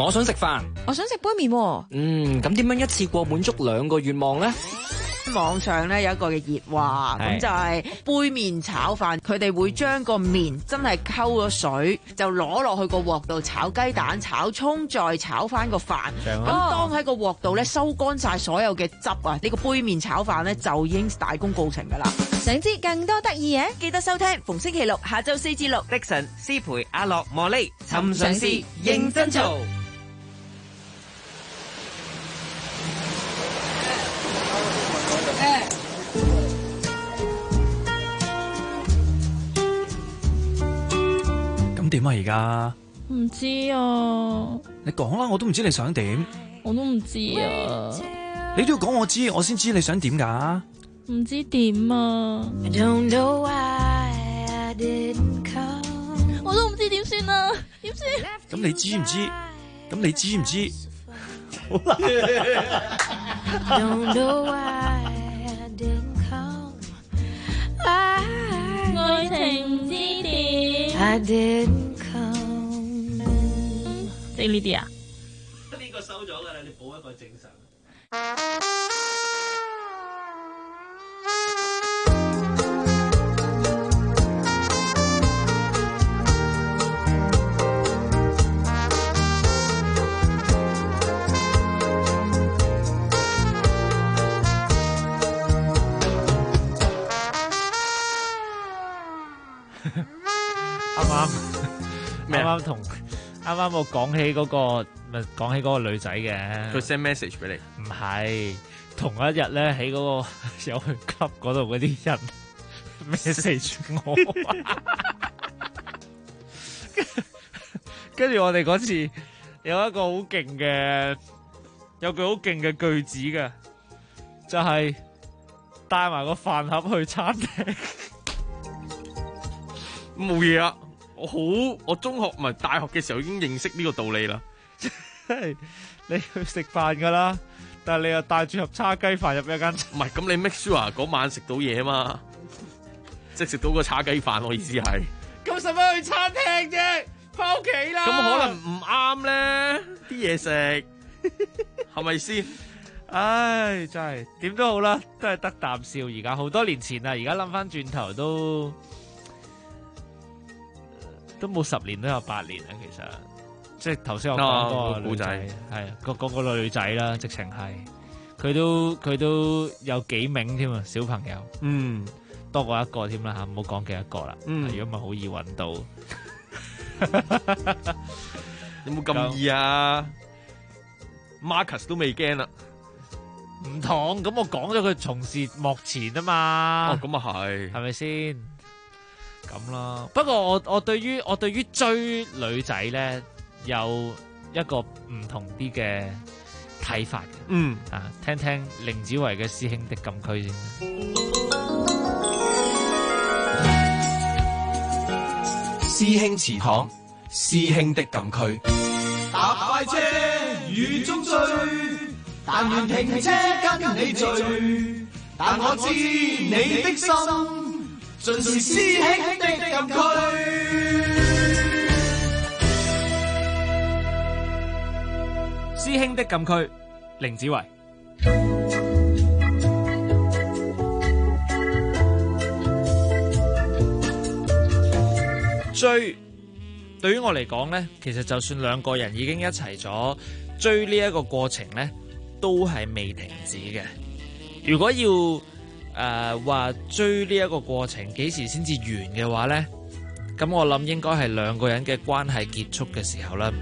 我想食飯， 我想食杯麵喎。 咁點樣一次過滿足2個願望呢？ 網上咧有一個嘅熱話，咁就係杯麵炒飯，佢哋會將個麵真係溝咗水，就攞落去個鑊度炒雞蛋、炒葱，再炒翻個飯。咁當喺個鑊度咧收乾晒所有嘅汁啊，呢個杯麵炒飯咧就已經大功告成噶啦。想知更多得意嘢，記得收聽逢星期六下晝4至6， 的神、思培、阿樂、茉莉，尋常事認真做。 咁點啊？而家唔知啊， 你講啦，我都唔知你想點。 我都唔知啊。 你都要講我知，我先知你想點㗎。 唔知點啊。我都唔知點算啊，點算？ 咁你知唔知？咁你知唔知？好愛情之點，即呢啲啊？ 呢個收咗㗎啦，你補一個正常。啱啱我講起嗰個，咪講起嗰個女仔嘅， 佢 send message 俾你， 唔係同一日咧喺嗰個有去 club 嗰度嗰啲人 message 我，跟住我哋嗰次有一個好勁嘅，有句好勁嘅句子嘅，就係帶埋個飯盒去餐廳， 冇嘢啊！我中學唔係大學嘅時候已經認識呢個道理啦。 你去食飯噶啦，但係你又帶住盒叉雞飯入一間， 唔係咁你 make sure 嗰晚食到嘢嘛，即係食到個叉雞飯。我意思係， 咁使乜去餐廳啫？翻屋企啦。 咁可能唔啱咧，啲嘢食係咪先？ 唉，真係點都好啦，都係得啖笑。而家好多年前啦，而家諗翻轉頭都冇10年，都有8年啦。其實即係頭先我講嗰個女仔，係嗰個女仔啦，直情係佢都有幾名添啊，小朋友，多過一個添啦吓，唔好講幾多個啦，如果唔係好易搵到， 有冇咁易啊 ？Marcus 都未驚啦， 唔同咁我講咗佢從事幕前啊嘛， 哦咁啊係咪先？咁啦，不過我對於追女仔咧有一個唔同啲嘅睇法嘅，聽聽凌子維嘅師兄的禁區先。 師兄祠堂，師兄的禁區，搭快車雨中追，但願停車跟你聚，但我知你的心。盡是師兄的禁區， 師兄的禁區，凌子維。追對於我嚟講呢，其實就算兩個人已經一齊咗，追呢一個過程呢，都係未停止嘅。如果要話追呢一個過程幾時先至完嘅話呢，咁我諗應該係兩個人嘅關係結束嘅時候啦。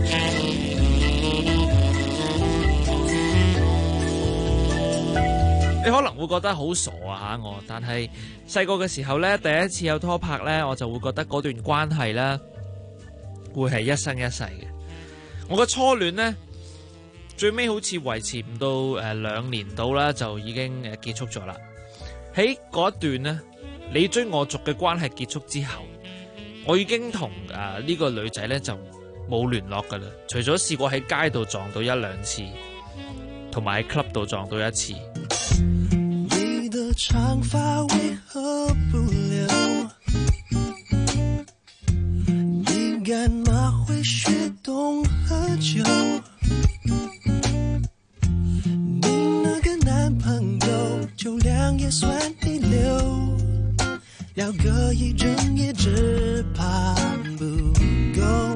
你可能會覺得好傻啊我，但係細個嘅時候呢，第一次有拖拍呢，我就會覺得嗰段關係呢會係一生一世嘅。我嘅初戀呢，最尾好似維持唔到2年到啦，就已經結束咗啦。喺嗰一段呢，你追我逐嘅關係結束之後，我已經同呢個女仔呢就冇聯絡噶啦，除咗試過喺街度撞到1-2次，同埋喺 club 度撞到1次。 你的長髮為何不留？你幹嘛會學懂和久。你那个男朋友酒量也算一流，聊个一整夜只怕不夠。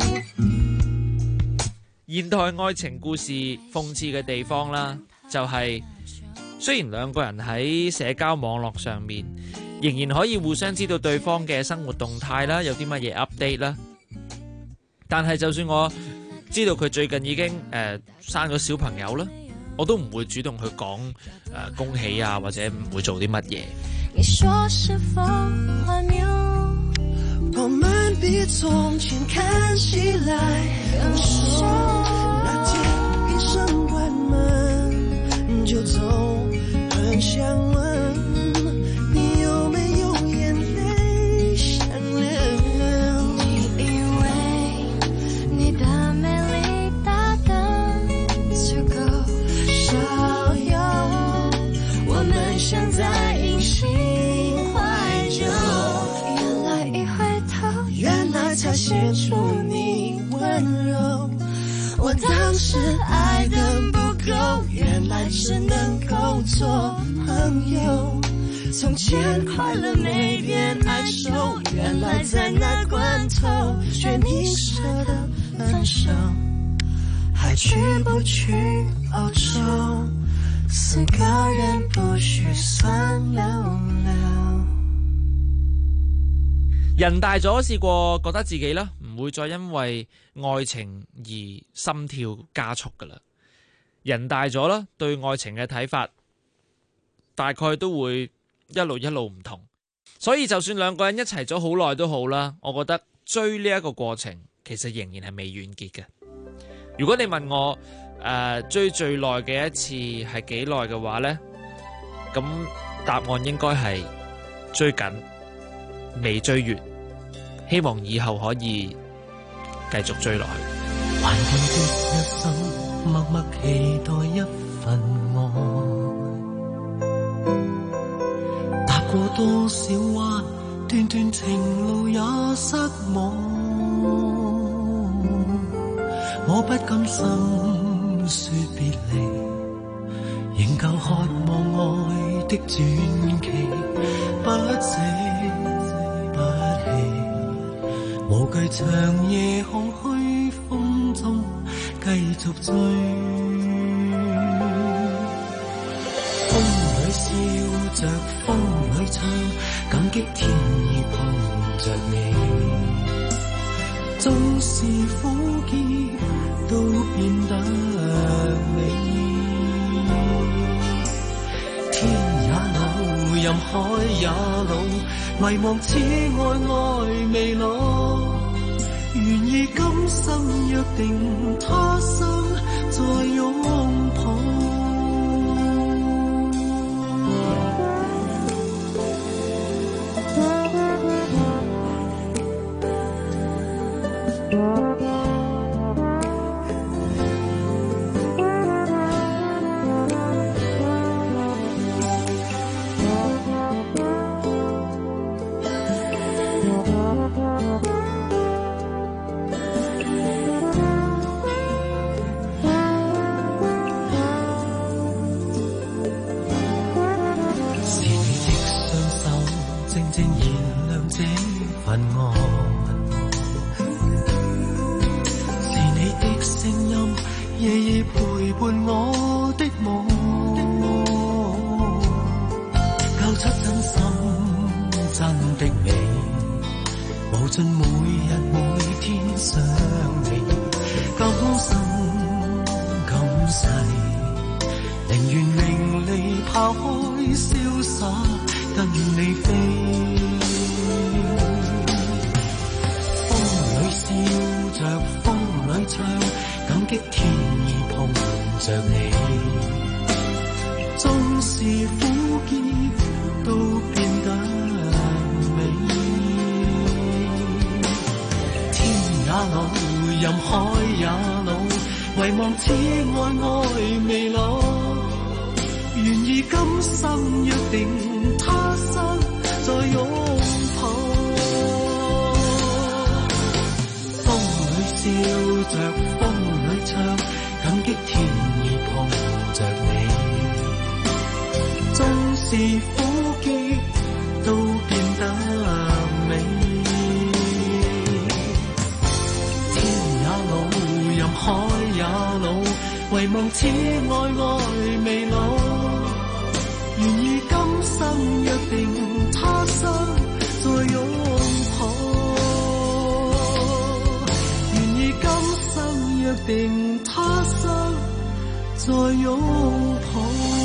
現代愛情故事諷刺嘅地方啦，就係雖然兩個人喺社交網絡上面仍然可以互相知道對方嘅生活動態啦，有啲乜嘢 update 啦，但係就算我知道佢最近已經生咗小朋友啦，我都唔會主動去講恭喜啊，或者唔會做啲乜嘢。 你說是否荒謬？我們比從前看起來更熟。那天一聲關門就走，很想問你有沒有眼淚想流？你以為你的美麗大得足夠少有，我們像在隱形懷舊，原來一回頭，原來才顯出你溫柔。我當時愛得不夠，原來只能夠做朋友。從前快樂沒變愛愁，原來在那關頭，卻你捨得分手，還去不去歐洲？四個人不許算溜溜。 人大咗試過覺得自己啦，唔會再因為愛情而心跳加速噶啦。人大咗啦，對愛情嘅睇法大概都會一路唔同。所以就算兩個人一齊咗好耐都好啦，我覺得追呢一個過程其實仍然係未完結嘅。如果你問我追最耐嘅一次係幾耐嘅話呢，咁答案應該係追緊，未追完，希望以後可以繼續追落去。 還記得一生默默期待一份愛，踏過多少彎，段段情路也失望，我不甘心說別離，仍舊渴望愛的傳奇，不捨不棄，無懼長夜空虛風中繼續追。風裏笑着風裏唱，感激天意碰着你，縱是苦澀都變得美。天也老，任海也老，迷惘此愛未老，願意今生約定他生再擁抱。笑着風裏唱， 激天意抱着你，縱是苦澀都變得美。天也老，任海也老，唯望此愛愛未老。願意今生約定，他生再擁抱。願意今生約定，他生再擁抱。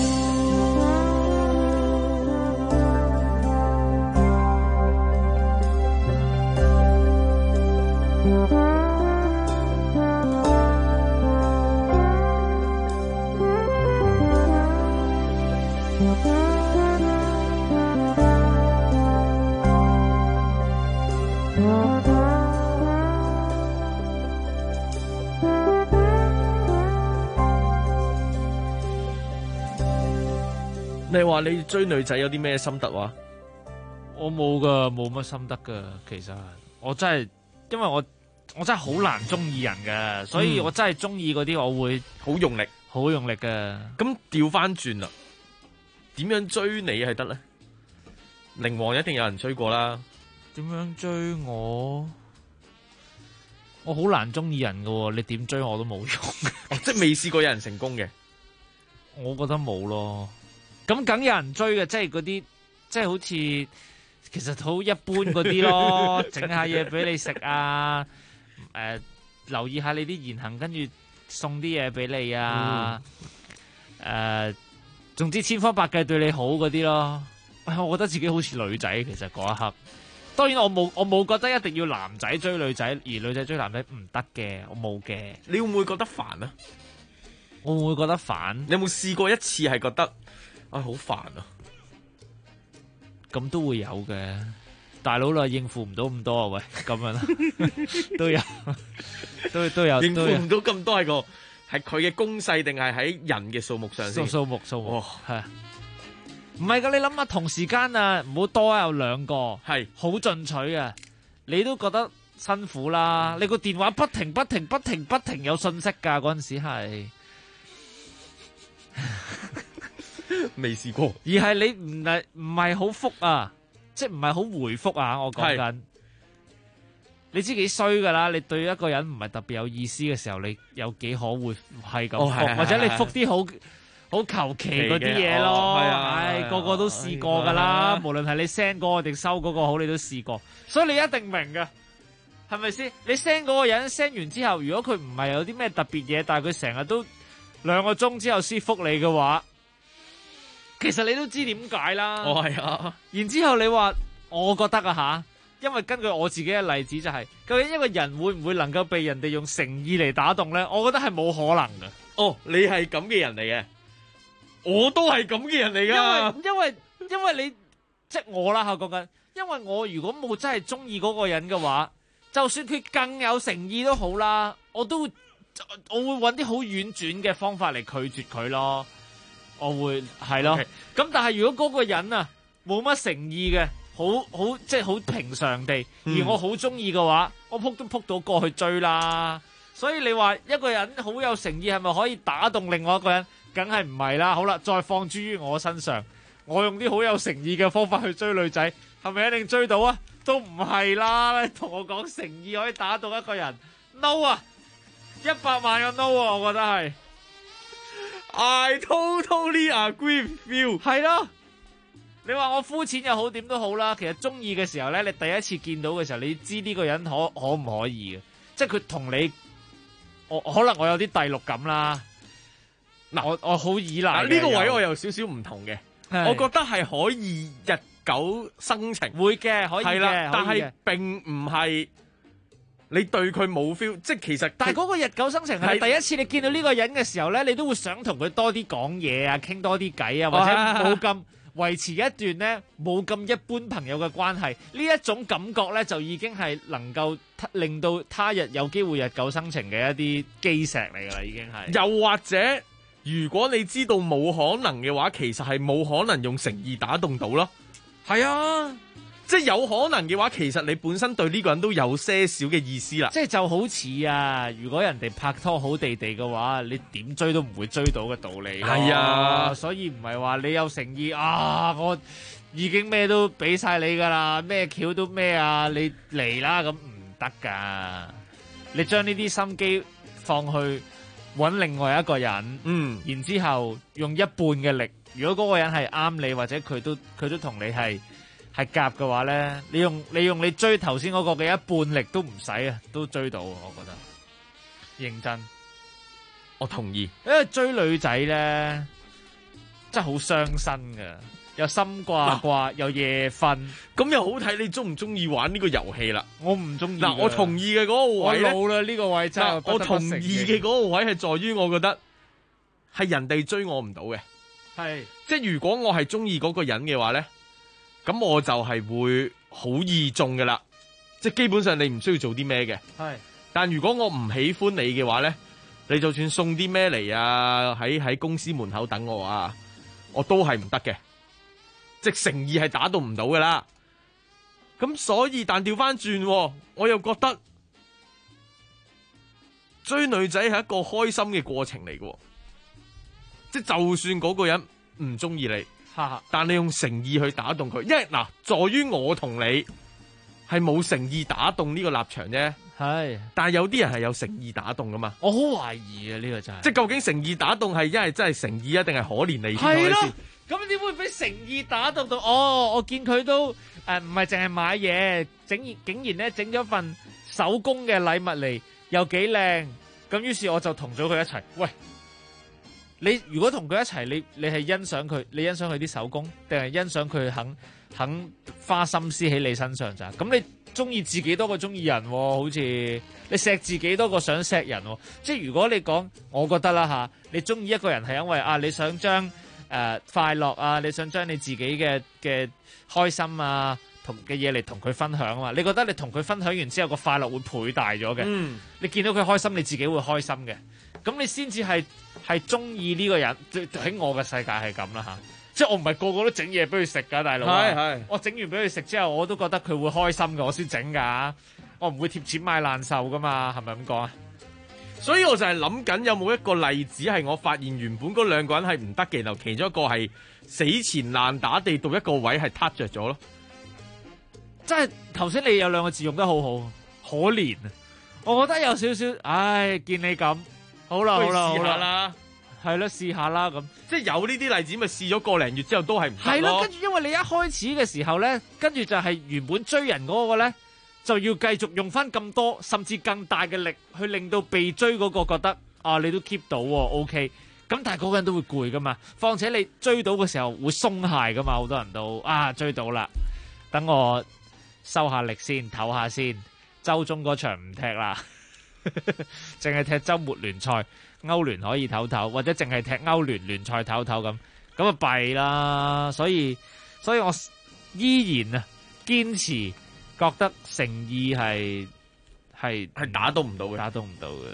你話你追女仔有啲咩心得話？ 我冇噶，冇乜心得噶。其實我真係，因為我真係好難中意人噶，所以我真係中意嗰啲我會好用力， 好用力噶。 咁調翻轉啦，點樣追你係得咧？寧王一定有人追過啦。 點樣追我？我好難中意人噶，你點追我都冇用。 即係未試過有人成功嘅。 我覺得冇咯。咁梗有人追嘅，即係嗰啲，即係好似其實好一般嗰啲咯，整下嘢俾你食啊，留意下你啲言行，跟住送啲嘢俾你啊，總之千方百計對你好嗰啲咯。我覺得自己好似女仔，其實嗰一刻，當然我冇覺得一定要男仔追女仔，而女仔追男仔唔得嘅，我冇嘅。 你會唔會覺得煩啊？ 我會唔會覺得煩？ 你有冇試過一次係覺得？好煩啊！ 咁都會有嘅，大佬啦，應付唔到咁多啊！喂，咁樣啦，都有，都有應付唔到咁多係佢嘅攻勢定係喺人嘅數目上先？ 數目係唔係噶？你諗下，同時間啊，唔好多有兩個係好進取啊，你都覺得辛苦啦。你個電話不停有信息噶，嗰陣時係。 未試過， 而係你唔係好覆啊，即係唔係好回覆啊。我講緊，你知幾衰噶啦？你對一個人唔係特別有意思嘅時候，你有幾可會係咁覆，或者你覆啲好求其嗰啲嘢咯。個個都試過噶啦，無論係你 send 嗰個定收嗰個好，你都試過，所以你一定明噶，係咪先？你 send 嗰個人 send 完之後，如果佢唔係有啲咩特別嘢，但係佢成日都2個鐘之後先覆你嘅話，其實你都知點解啦。 係啊。 然之後你話，我覺得啊吓，因為根據我自己嘅例子就係，究竟一個人會唔會能夠被人哋用誠意嚟打動咧？我覺得係冇可能嘅。 哦，你係咁嘅人嚟嘅，我都係咁嘅人嚟噶。 因為你即係我啦，講緊，因為我如果冇真係中意嗰個人嘅話，就算佢更有誠意都好啦，我會揾啲好婉轉嘅方法嚟拒絕佢咯。我會係咯，咁但係如果嗰個人啊冇乜誠意嘅，好即係好平常地，而我好中意嘅話，我撲都撲到過去追啦。所以你話一個人好有誠意係咪可以打動另外一個人？梗係唔係啦。好啦，再放諸於我身上，我用啲好有誠意嘅方法去追女仔，係咪一定追到啊？都唔係啦。你同我講誠意可以打動一個人 ，no 啊，100萬個 no 啊，我覺得係。 I totally agree with you。 係咯，你話我膚淺又好，點都好啦。其實中意嘅時候咧，你第一次見到嘅時候，你知呢個人可唔可以嘅，即係佢同你，可能我有啲第六感啦。嗱，我好依賴呢個位，我有少少唔同嘅。我覺得係可以日久生情， 會嘅，可以嘅，係啦， 但係並唔係。你對佢冇 feel， 即係其實， 但係嗰個日久生情係第一次你見到呢個人嘅時候咧，你都會想同佢多啲講嘢啊，傾多啲偈啊，或者冇咁維持一段咧冇咁一般朋友嘅關係，呢一種感覺咧就已經係能夠令到他日有機會日久生情嘅一啲基石嚟㗎啦，已經係。 又或者，如果你知道冇可能嘅話，其實係冇可能用誠意打動到咯。 係啊。 即係有可能嘅話，其實你本身對呢個人都有些少嘅意思啦。 即係就好似啊，如果人哋拍拖好地地嘅話，你點追都唔會追到嘅道理。 係啊， 所以唔係話你有誠意啊，我已經咩都俾晒你噶啦，咩橋都咩啊，你嚟啦，咁唔得噶。你將呢啲心機放去揾另外一個人，然之後用一半嘅力，如果嗰個人係啱你，或者佢都同你係夾嘅話咧，你用你追頭先嗰個嘅一半力都唔使啊，都追到，我覺得認真， 我同意。 因為追女仔咧真係好傷身噶，又心掛掛，又夜瞓， 咁又好睇你中唔中意玩呢個遊戲啦。 我唔中意。 嗱，我同意嘅嗰個位咧， 我老啦呢個位真係。 我同意嘅嗰個位係在於，我覺得係人哋追我唔到嘅。 係， 即係如果我係中意嗰個人嘅話咧。咁我就係會好易中嘅啦，即係基本上你唔需要做啲咩嘅。 係， 但如果我唔喜歡你嘅話咧，你就算送啲咩嚟啊，喺公司門口等我啊，我都係唔得嘅，即係誠意係打動唔到噶啦。咁所以，但調翻轉，我又覺得追女仔係一個開心嘅過程嚟嘅，即係就算嗰個人唔中意你。但你用誠意去打動佢，因為嗱，在於我同你係冇誠意打動呢個立場啫。 係， 但係有啲人係有誠意打動噶嘛。 我好懷疑啊，呢個真係。 即係究竟誠意打動係因為真係誠意啊，定係可憐你？ 係咯，咁點會俾誠意打動到？哦，我見佢都唔係淨係買嘢，竟然咧整咗份手工嘅禮物嚟，又幾靚。咁於是我就同咗佢一齊。喂！你如果同佢一齊，你係欣賞佢，你欣賞佢啲手工，定係欣賞佢肯花心思喺你身上咋？咁你中意自己多過中意人喎，好似你錫自己多過想錫人喎。即係如果你講，我覺得啦嚇，你中意一個人係因為啊，你想將快樂啊，你想將你自己嘅開心啊同嘅嘢嚟同佢分享啊嘛。你覺得你同佢分享完之後個快樂會倍大咗嘅。你見到佢開心，你自己會開心嘅。咁你先至係中意呢個人，喺我嘅世界係咁啦嚇，即係我唔係個個都整嘢俾佢食㗎，大佬。係我整完俾佢食之後，我都覺得佢會開心嘅，我先整㗎。我唔會貼錢買難受㗎嘛，係咪咁講啊？ 所以我就係諗緊有冇一個例子係我發現原本嗰兩個人係唔得嘅，然後其中一個係死纏爛打地到一個位係撻着咗咯。 即係頭先你有兩個字用得好好，可憐啊！我覺得有少少，唉，見你咁。好啦， 試下啦， 係咯，試下啦咁， 即係有呢啲例子，咪試咗個零月之後都係唔得咯。 係咯，跟住因為你一開始嘅時候咧，跟住就係原本追人嗰個咧，就要繼續用翻咁多甚至更大嘅力去令到被追嗰個覺得啊，你都 keep 到喎 ，OK。咁但係嗰個人都會攰噶嘛，況且你追到嘅時候會鬆懈噶嘛，好多人都啊追到啦，等我收下力先，唞下先，週中嗰場唔踢啦。淨係踢週末聯賽，歐聯可以唞唞，或者淨係踢歐聯聯賽唞唞咁啊弊啦。所以我依然啊堅持覺得誠意係打動唔到嘅， 打動唔到嘅，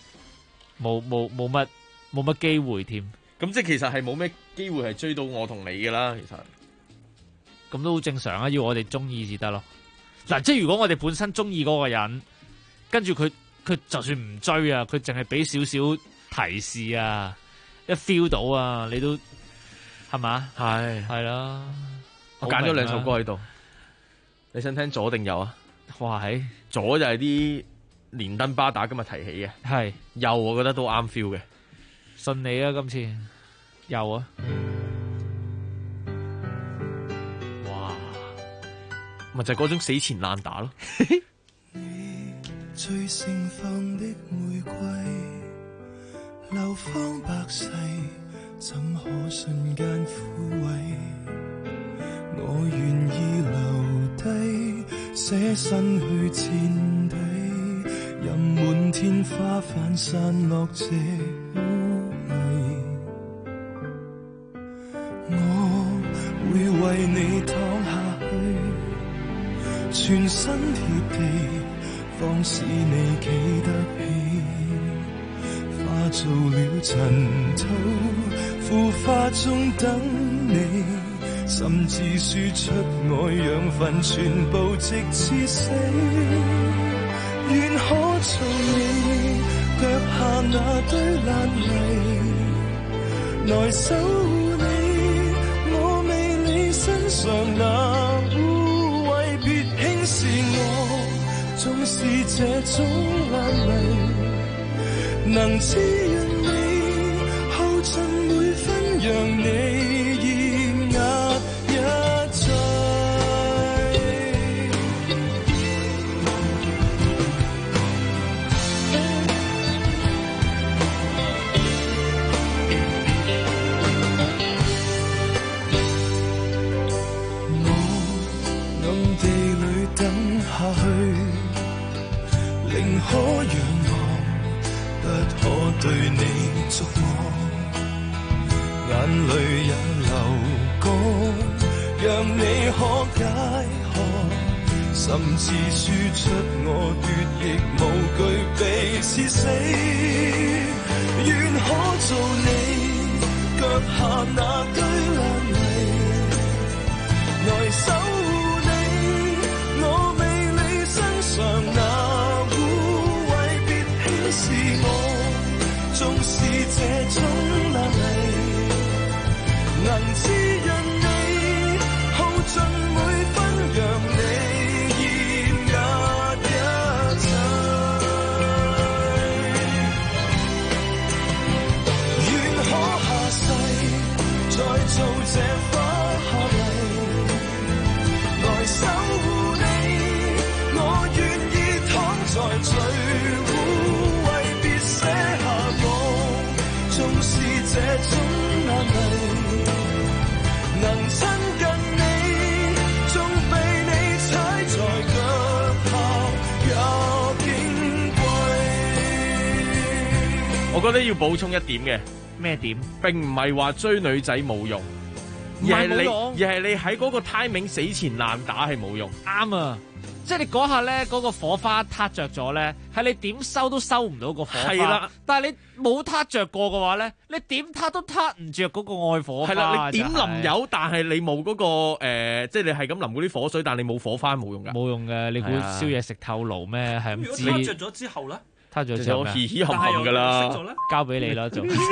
冇乜機會添。 咁即係其實係冇咩機會係追到我同你噶啦。其實咁都好正常啊，要我哋中意至得咯。嗱，即係如果我哋本身中意嗰個人，跟住佢就算唔追啊，佢淨係俾少少提示啊，一 feel 到啊，你都係嘛？係啦。 我揀咗兩首歌喺度，你想聽左定右啊？ 哇，係左就係啲連登巴打今日提起嘅， 係右我覺得都啱 feel 嘅。 信你啊，今次右啊！ 哇，咪就係嗰種死纏爛打咯。 最盛放的玫瑰，流芳百世，怎可瞬間枯萎？我願意留低，捨身去墊底，任滿天花瓣散落這污泥。我會為你躺下去，全身貼地。放肆你企得起，化做了塵土，腐化中等你， 甚至輸出我養分，全部直至死。願可做你腳下那堆爛泥，來守護你我美麗身上那污穢，別輕視我，縱是這種爛泥，能滋潤你，耗盡每分，讓你可仰望，不可對你觸摸，眼淚也流過，讓你可解渴，甚至輸出我血液無懼被刺死。願可做你腳下那堆爛泥，來守護你我美麗身上那是我，縱是這種爛泥，能滋潤你，耗盡每分，讓你羈押一切。願可下世再做這花麗，來守護你，我願意躺在最這種難題，能親近你，縱被你踩在腳下，也矜貴。 我覺得要補充一點嘅， 咩點？ 並唔係話追女仔冇用，而係你喺嗰個 timing 死纏爛打係冇用。 啱啊！即係你嗰下咧，嗰個火花撻着咗咧，係你點收都收唔到個火花。係啦，但係你冇撻着過嘅話咧，你點撻都撻唔着嗰個愛火花。係啦，你點淋油，但係你冇嗰個即係你係咁淋嗰啲火水，但係你冇火花，冇用㗎。冇用嘅，你估燒嘢食透爐咩？係咁知。如果撻着咗之後咧？撻着之後咩？嘻嘻冚冚㗎啦，交俾你啦，就。